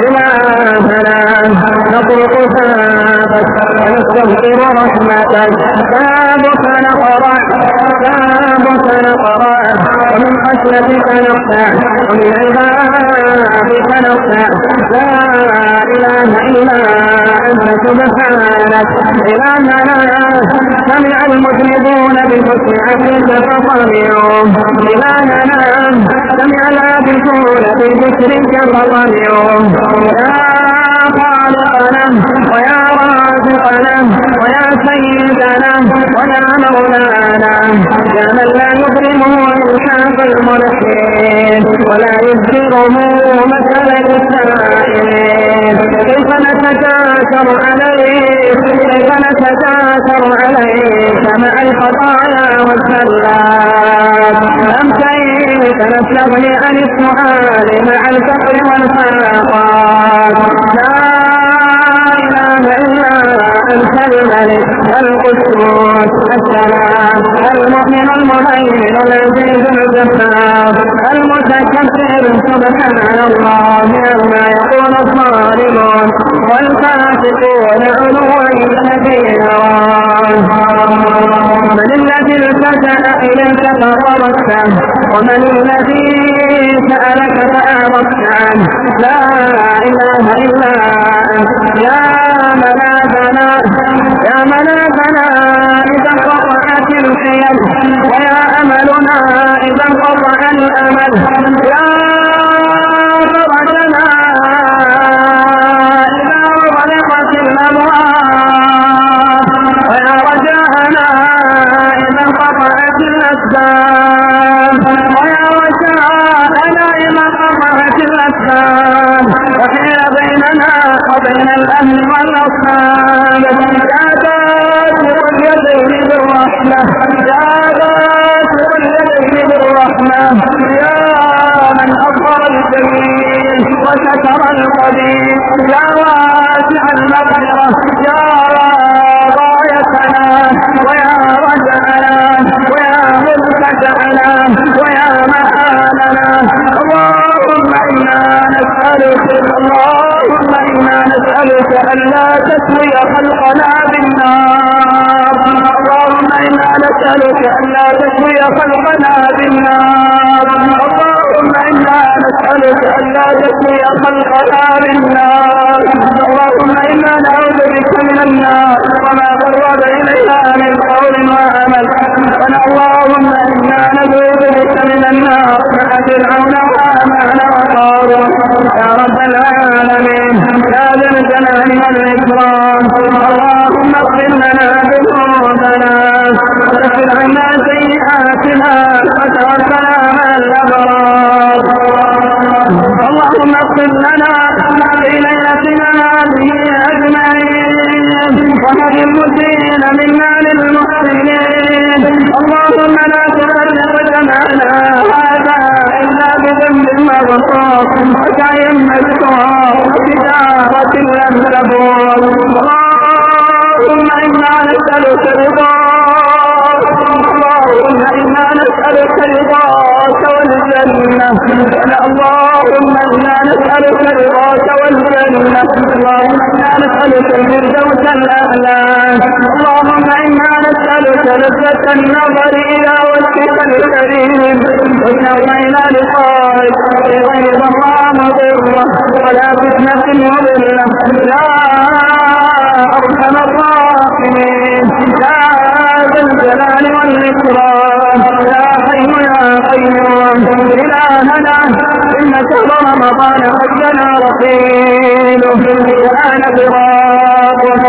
إلهنا نطلق بابك ونستغفر رحمتك، بابك نقرأ بابك نقرأ، ومن خشيتك نخشع، ومن عبادك نخشع. لا إله إلا أنت سبحانك. إلهنا سمع المذنبون بحسن عفوك فطمعوا، إلهنا سمع العابثون بذكرك فطمعوا. يا خالقنا ويا رازقنا ويا سيدنا ويا مولانا، يا من لا يظلمه إلحاق الملحين ولا يجبره مثل السائلين. كيف نتجاسر عليك كيف نتجاسر عليك مع الخطايا والزلات، أم كيف نستغني عن السؤال مع الفقر والفاقات. لا إله إلا أنت الملك القدوس السلام المؤمن المهيمن العزيز الجبار المتكبر، سبحان الله عما يقول الظالمون والفاسقون علوا كبيرا. من الذي التجأ إليك فغرقته، ومن الذي سألك فأعرضت عنه. لا إله إلا أنت يا ملاذنا يا ملاذنا إذا انقطعت الحيل، ويا أملنا إذا انقطع الأمل، يا فرجنا إذا غلقت الأبواب، ويا رجاءنا إذا انقطعت الأسباب، ويا رجاءنا إذا انقطعت الأسباب، وحيل بيننا نسألك أن لا تكوي خلقنا بالنار. اللهم إنا نسألك أن لا تكوي خلقنا بالنار. اللهم إنا نعوذ بك من النار وما قرب إليها من قول وعمل. اللهم إنا نعوذ بك من النار مع فرعون وهامان وقارون يا رب العالمين يا ذا الجلال والإكرام. اللهم اغفر لنا ذنوبنا وكفر عنا سيئاتنا وتوفنا مع الأبرار. اللهم اغفر لنا في ليلتنا هذه أجمعين وهب المسيئين منا للمحسنين. اللهم لا تفرق جمعنا هذا إلا بذنب مغفور وسعي مشكور وتجارة لم تبور. اللهم إنا نسألك رضاك. اللهم إنا نسألك رضاك والجنة. اللهم إنا نسألك رضاك والجنة. اللهم إنا نسألك الفردوس الأعلى. اللهم إنا نسألك لذة النظر إلى وجهك الكريم والشوق إلى لقائك غير ضراء مضرة ولا فتنة مضلة. لا أرحم الراحمين يا ذا الجلال والإكرام يا حي يا قيوم. إلهنا إن شهر رمضان حجنا رسيله كان فراقه.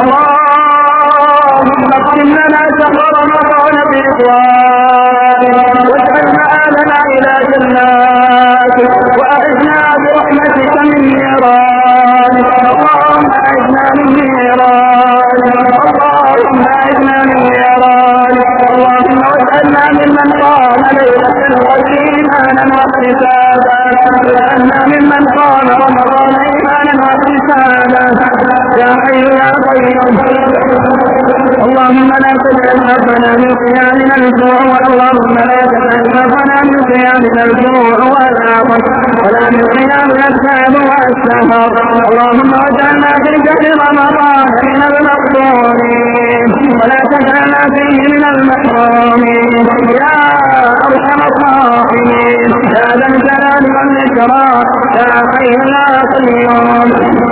اللهم اقسم لنا شهر رمضان برضوانك واجعل مآلنا إلى جناتك وأعذنا برحمتك من نيرانك. اللهم أعذنا من نيرانك. اللهم أعذنا من نيرانك. اللهم واجعلنا ممن قام ليلة القدر إيمانا واحتسابا. واجعلنا ممن قام رمضان إيمانا واحتسابا يا حي يا قيوم. اللهم لا تجعل حظنا من قيامنا الجوع. اللهم لا تجعل حظنا من قيامنا الجوع والعطش ولا من قيامنا التعب والسهر. اللهم واجعلنا في شهر رمضان من المقبولين ولا تجعلنا فيه من المحرومين يا أرحم الراحمين يا ذا الجلال والإكرام يا حي يا قيوم.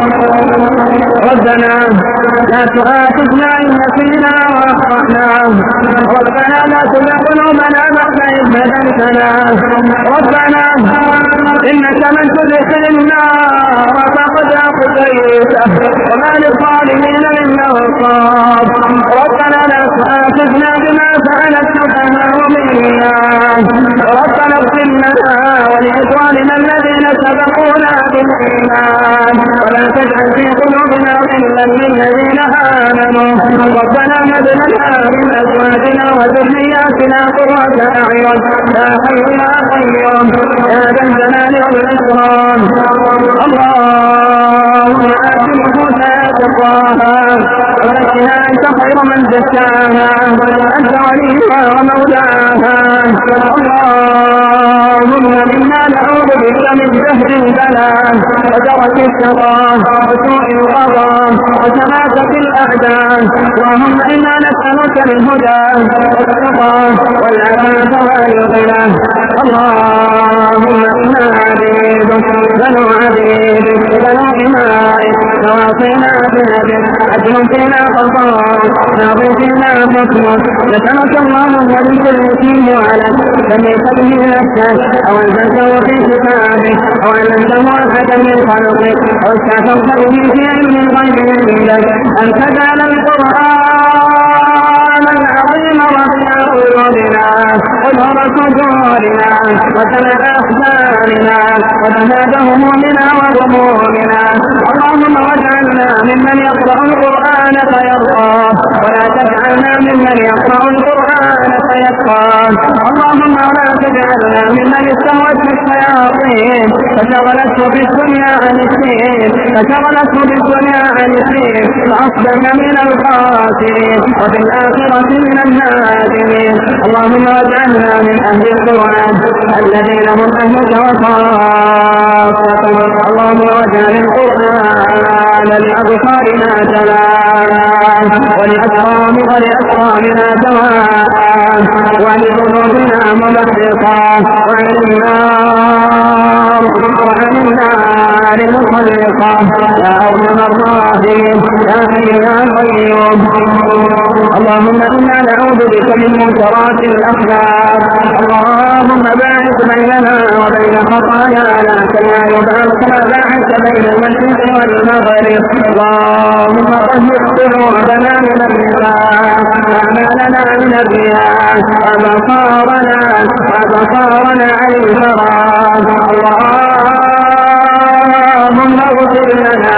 ربنا لا تؤاخذنا إن نسينا وأخطأنا. ربنا لا تزغ قلوبنا بعد إذ هديتنا. ربنا إنك من تدخل النار فقد أخزيته وما للظالمين من نصير. ربنا لا تؤاخذنا بما فعل السفهاء منا. ربنا اغفر لنا ولإخواننا الذين سبقونا بالإيمان ولا تجعل في قلوبنا غلا للذين آمنوا. ربنا هب لنا من أزواجنا وذرياتنا قرة أعين يا حي يا قيوم يا ذا الجلال والإكرام. اللهم آت نفوسنا تقواها وزكها أنت خير من زكاها أنت وليها ومولاها. اللهم إنا نعوذ بك من جهد البلاء ودرك الشقاء وسوء القضاء وشماتة الأعداء. اللهم إنا نسألك الهدى والتقى والعفاف والغنى. اللهم إنا عبيدك بنو عبيدك بنو إمائك نواصينا بيدك عدل فينا قضاءك ناظر فينا حكمك. نسألك اللهم بكل اسم ولك سميت به نفسك أو أنزلته في كتابك أو علمته أحدا من خلقك أو استعصمت به في علم الغيب عندك أن تجعل القرآن العظيم ربيع قلوبنا ونور صدورنا وسند أحزاننا وذهاب همومنا وغمومنا. اللهم واجعلنا ممن يقرأ القرآن فيرضاه ولا تجعلنا ممن يقرأ القرآن فيسقط. اللهم لا تجعلنا ممن استهوته الشياطين فشغلته بالدنيا عن الدين فشغلته بالدنيا عن الدين فأصبح من الخاسرين وفي الآخرة من النادمين. اللهم اجعلنا من أهل القرآن الذين هم أهلك وخاصتك. اللهم اجعل القرآن لأبصارنا تلالا ولأسرام ولأسرامنا دواء ولذنوبنا ممحقا وعن النار وعن النار مطلقا يا أرحم الراحمين يا حي يا قيوم. اللهم إنا نعوذ بك من منكرات الأخلاق. اللهم باعث بيننا وبين خطايانا كما يبعث كما باعث بين المشرق والمغرب. اللهم طهر قلوبنا من النفاق وأعمالنا من الرياء وأبصارنا وأبصارنا عن الفراغ. اللهم اغفر لنا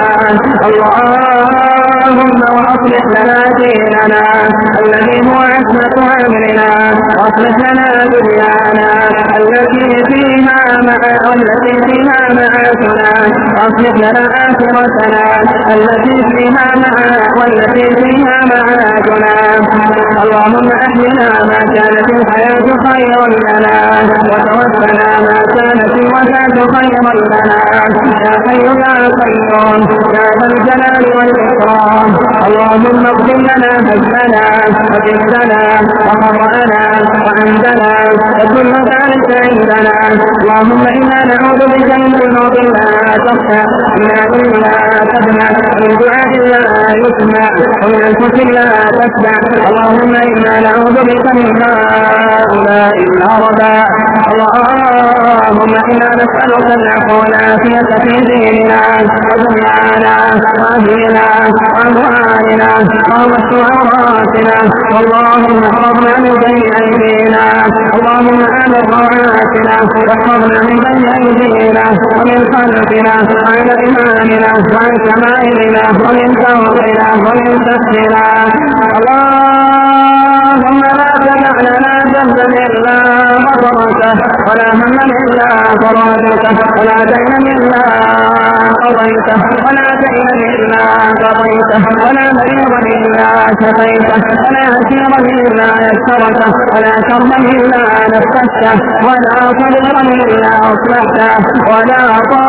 اللهم وأصلح لنا ديننا الذي هو عصمة أمرنا وأصلح لنا دنيانا التي فيها والتي فيها معاشنا وأصلح لنا آخرتنا التي فيها والتي فيها معاشنا. اللهم أحينا ما كانت الحياة خيرا لنا وتوفنا ما كانت الوفاة خيرا لنا يا حي يا قيوم يا ذا الجلال والإكرام. اللهم اغفر لنا هزنا وجدنا وخطأنا وعمدنا وكل ذلك عندنا. اللهم إنا نعوذ بك من ذنوب لا تخفى من علم لا تبنى من دعاء لا يسمع ومن أنفس لا تسمع. اللهم إنا نعوذ بك من هؤلاء الأربع. اللهم إنا نسألك العفو والعافية في ديننا ودنيانا وأهلنا وأموالنا ومستر عوراتنا. اللهم احفظنا من بين أيدينا اللهم آمن روعاتنا واحفظنا من بين أيدينا ومن خلفنا وعن إمامنا وعن شمائلنا ومن فوقنا ومن تحتنا. اللهم لا تدع لنا ذنبا إلا غفرته ولا هما إلا فرجته ولا دينا إلا قضيته ولا دينا إلا قضيته ولا مريضا إلا شفيته ولا أسيرا إلا يسرته ولا شربا إلا نفسته ولا طريقا إلا أصلحته ولا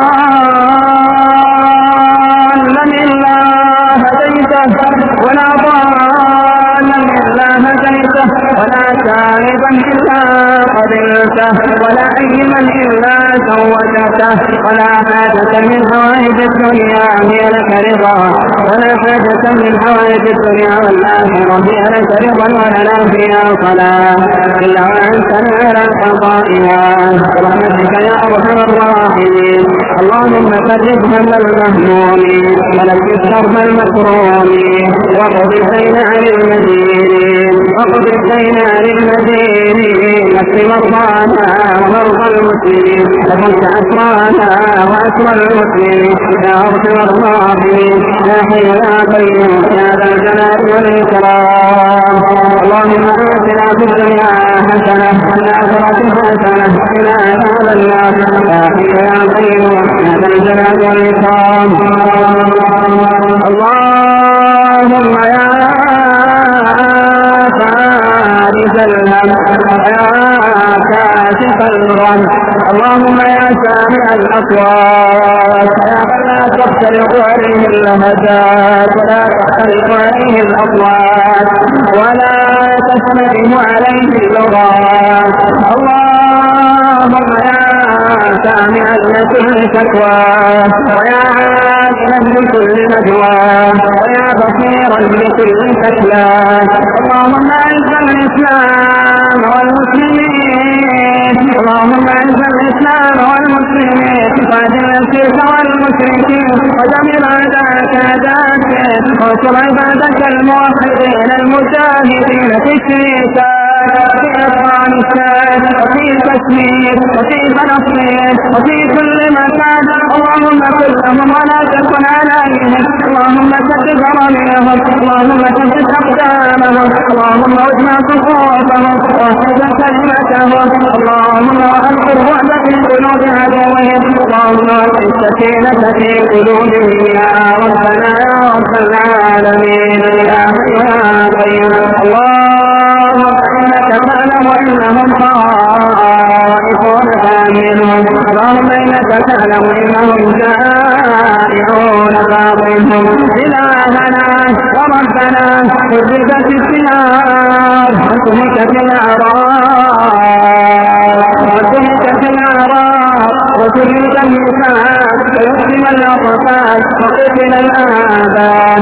ضالا إلا هديته ولا ضالا إلا هديته ولا تائبا إلا قبلته ولا أيما إلا زوجته ولا حاجة من حوائج الدنيا هي لك رضا ولا حاجة من حوائج الدنيا والآخرة هي لك رضا ولنا فيها صلاة إلا وأنت على قضائها برحمتك يا أرحم الراحمين. اللهم فرج هم المهمومين ولبس كرب المكرومين واقض الدين عن المدينين واقض الدين عن المدينين واشف مرضانا ومرضى المسلمين وفك أسرانا وأسرى المسلمين يا أرحم الراحمين يا حي يا قيوم يا ذا الجلال والإكرام. اللهم آتنا في الدنيا حسنة وفي الآخرة حسنة وقنا عذاب النار يا حي يا قيوم يا ذا الجلال والإكرام. اللهم يا فارج الهم يا كاشف الغم اللهم يا سامع الأصوات يا من لا تختلق عليه اللهجات ولا تختلق عليه الأصوات ولا تشتبه عليه اللغات. اللهم يا سامعا لكل شكوى ويا عاقلا لكل نجوى ويا بصيرا لكل فتلى. اللهم اعز الاسلام والمسلمين اللهم اعز الاسلام والمسلمين واذل الشرك والمشركين ودمر اعداءك اعداءك وانصر عبادك الموحدين المجاهدين في الشركات وفي افغانستان وفي كشمير وفي فلسطين وفي كل مكان. اللهم كن لهم ولا تكن عليهم. اللهم سدد رميهم اللهم ثبت اقدامهم اللهم اجمع صفوفهم واحفظ كلمتهم. اللهم الق الرعب في قلوب عدوهم اللهم الق السكينة في قلوبهم يا ربنا يا رب العالمين يا حي يا قيوم. اللهم انك تعلم انهم خائفون فامنهم. اللهم انك تعلم انهم جائعون فاطمهم. إلهنا وربنا حرقت الثياب وانتهكت الأعراض وقتل الآباء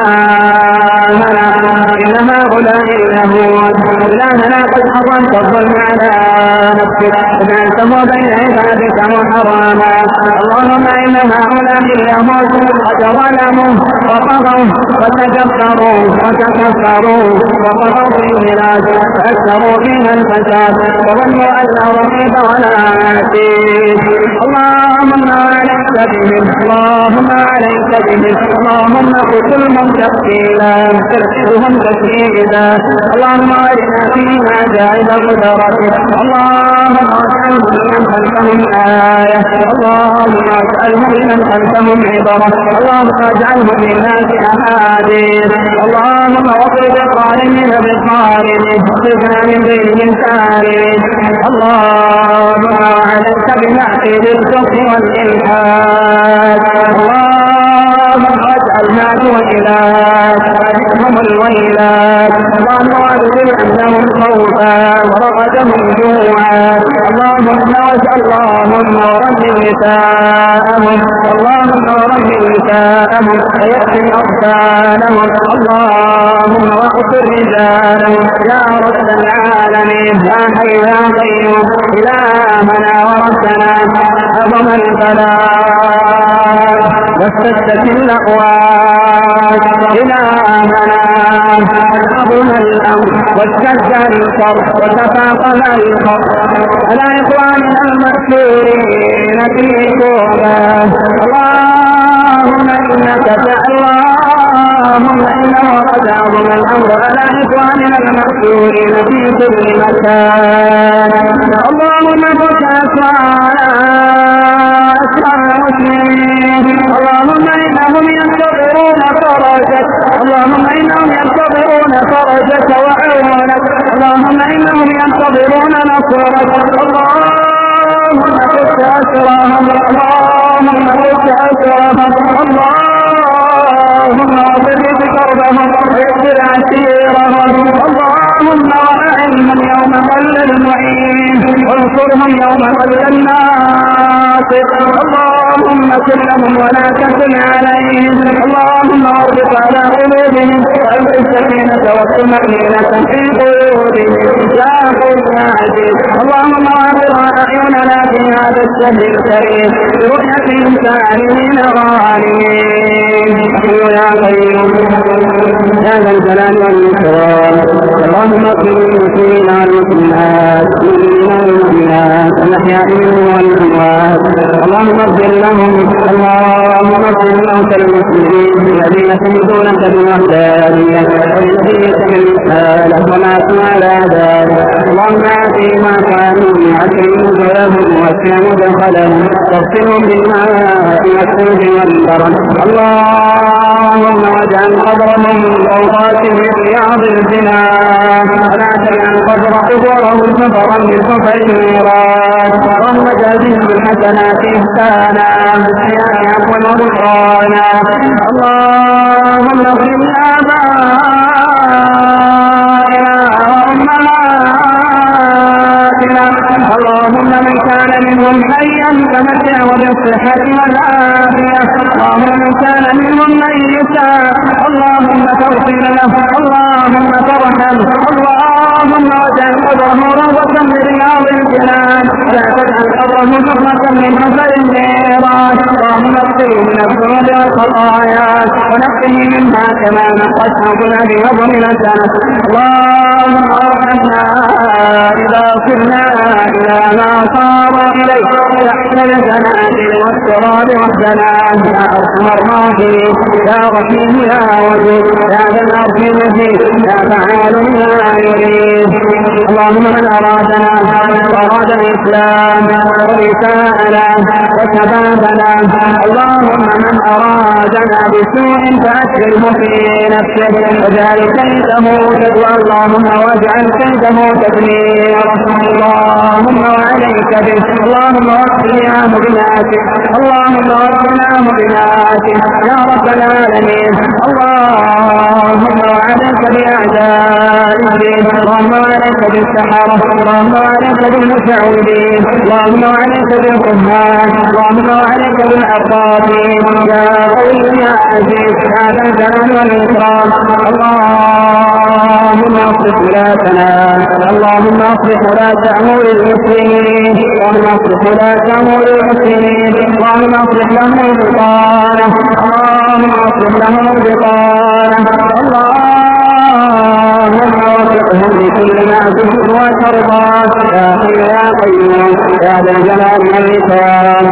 إن هؤلاء اليهود إلهنا قد حرمت الظلم على نفسك فجعلته بين عبادك محرما اللهم إن هؤلاء اليهود قد ظلموا وطغوا وتجبروا وتكفروا وطغوا في البلاد فأكثروا فيها الفساد وظنوا أنه رقيب ولا عتيد اللهم عليك بهم اللهم عليك بهم اللهم قتلهم تقتيلا ترسلهم تسديدا اللهم أرنا فيهم عجائب قدرتك اللهم اجعلهم لمن خلفهم آية اللهم اجعلهم لمن خلفهم عبرة اللهم اجعلهم للناس أحاديث اللهم واضرب الظالمين بالظالمين واخرجنا من بينهم سالمين اللهم عليك بمعقد الكفر والإلحاد اللهم اجعلنا وإلات هم الويلات اللهم أبدل أنهم خوفا ورغدهم جوعا اللهم واجعل اللهم ورد نساءهم اللهم ورد نساءهم ويكفي أطفالهم اللهم واغفر رجالهم يا رب العالمين يا حي يا قيوم إلهنا وربنا أعظم البلاء واستشفت الأقوات إلهنا عظم الأمر واشتد الفرح وتفاقم الخط على إخواننا المأسورين في كوبا اللهم إنك اللهم إنه قد عظم الأمر على إخواننا المأسورين في كل مكان اللهم فكاس على المسلمين اللهم إنهم ينتظرون فرجك اللهم إنهم ينتظرون فرجك وعونك اللهم إنهم ينتظرون نصرك اللهم فك أسرهم اللهم فك أسرهم اللهم اغفر كربهم ويسر عسيرهم اللهم وأعلم يوم ظل المعين وانصرهم يوم ظل الناصر اللهم كن لهم ولا تكن عليهم اللهم اربط على قلوبهم والق السكينة والطمأنينة في قلوبهم يا قوي يا عزيز اللهم اعطر اعيننا في هذا الشهر الكريم برؤيتهم سالمين غانمين يا قيوم يا ذا الجلال والإكرام اللهم اغفر للمسلمين والمسلمات والمؤمنات الأحياء منهم والأموات اللهم اغفر لهم اللهم اغفر لموتى المسلمين الذين شهدونك بالوحدانية ونبيك بالرسالة وماتوا على ذلك اللهم اعطهم ما كانوا يعتمون لهم واسع مدخلهم واغسلهم بالماء والثلج والبرد اللهم واجعل قبرهم روضات من رياض الجنان ولا تجعل قبر قبورهم سفرا من سفر النيران اللهم جازهم بالحسنات إحسانا بالحياة عفوا وغفرانا اللهم اغفر لآبائنا وأمهاتنا اللهم من كان منهم حيا فمتعه بالصحة والعافية اللهم من كان منهم ميتا اللهم تغفر له اللهم ترحمه اللهم واجعل قبره روضة من رياض الجنان ولا تجعل قبره حفرة من حفر النيران اللهم اغفره من الذنوب والخطايا ونقه منها كما نقص ذنب وظلمتنا اللهم ارحمنا إذا صرنا إلى ما صار إليه تحت الجنادل والتراب وحدنا يا أرحم الراحمين يا رحيم يا ودود يا ذا العرش المجيد يا فعال لما يريد اللهم من أرادنا وأراد الإسلام ونساءنا وشبابنا اللهم من أرادنا بسوء فأشغله في نفسه واجعل كيده تدوى اللهم واجعل كيده تدميرا اللهم وعليك به اللهم وفقناه بناتك اللهم وفقناه بناتك يا رب العالمين اللهم وعليك بأعداء الدين اللهم وعليك بالسحرة، اللهم وعليك بالمسعودين، اللهم وعليك بالقهار، اللهم وعليك بالعقابين، يا قوي يا عزيز يا ذا الجلال والإكرام. اللهم اصلح ولاتنا، اللهم اصلح ولاة أمور المسلمين، اللهم اصلح ولاة أمور المسلمين، اللهم اصلح لهم البطانة، اللهم اصلح لهم البطانة، اللهم وفقهم لكل ما تحب وترضى، يا حي يا قيوم يا ذا الجلال والإكرام.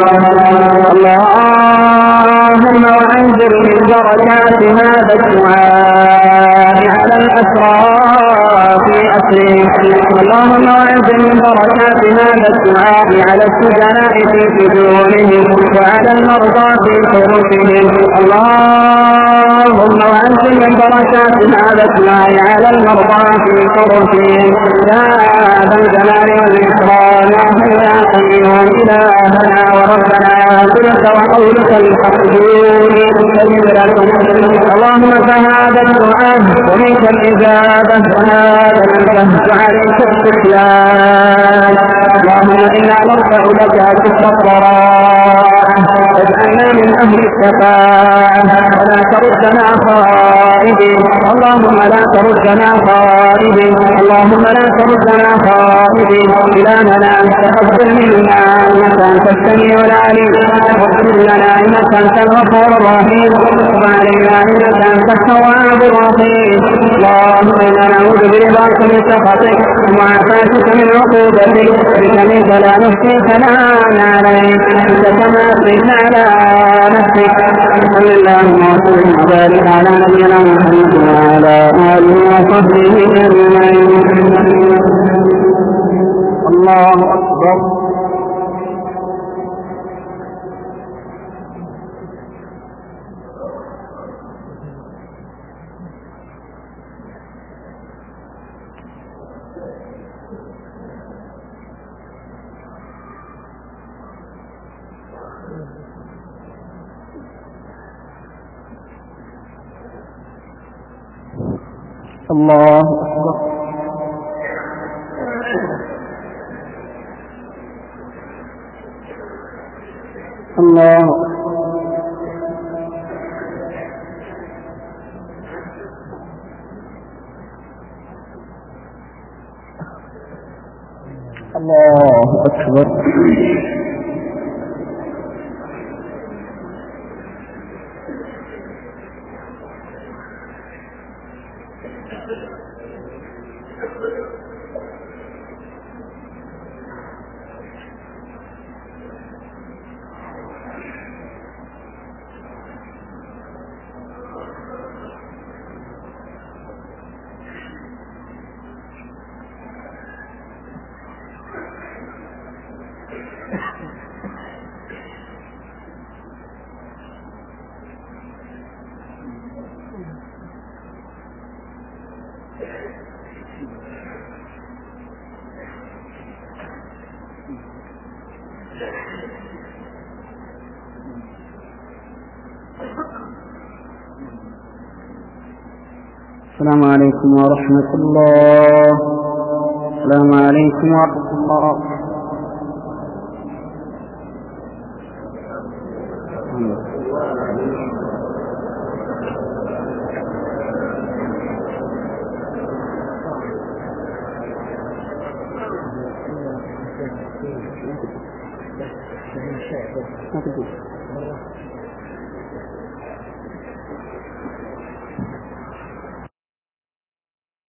اللهم وأنزل من بركات هذا الدعاء على الأسرى في أسرهم، اللهم وأنزل من بركات هذا الدعاء على السجناء في سجونهم وعلى المرضى في حروفهم، اللهم وأنزل من بركات هذا الدعاء على المرضى في حروفهم، يا ذا الجلال والإكرام يا حي يا قيوم إلهنا وربنا قلت وقولك الحق دوني تجد لكم. اللهم فهذا الدعاء ومنك الإجابة وهذا الفهد عليك السكلان، اللهم إنا نرفع لك كفر الضراعة واجعلنا من أهل الشفاعة ولا تردنا خائبين، اللهم لا تردنا خائبين، اللهم لا تردنا خائبين. إلهنا تقبل منا إنك أنت السميع العليم، واغفر لنا إنك أنت الغفور الرحيم، وتب علينا إنك أنت التواب الرحيم. اللهم إنا نعوذ برضاك من سخطك ومعافاتك من عقوبتك، بك منك لا نحصي ثناء عليك أنت كما أثنيت على نفسك. صل اللهم وسلم وبارك على نبينا محمد وعلى آله وصحبه أجمعين. الله أكبر. الله أكبر. الله الله أكبر. السلام عليكم ورحمة الله. السلام عليكم ورحمة الله.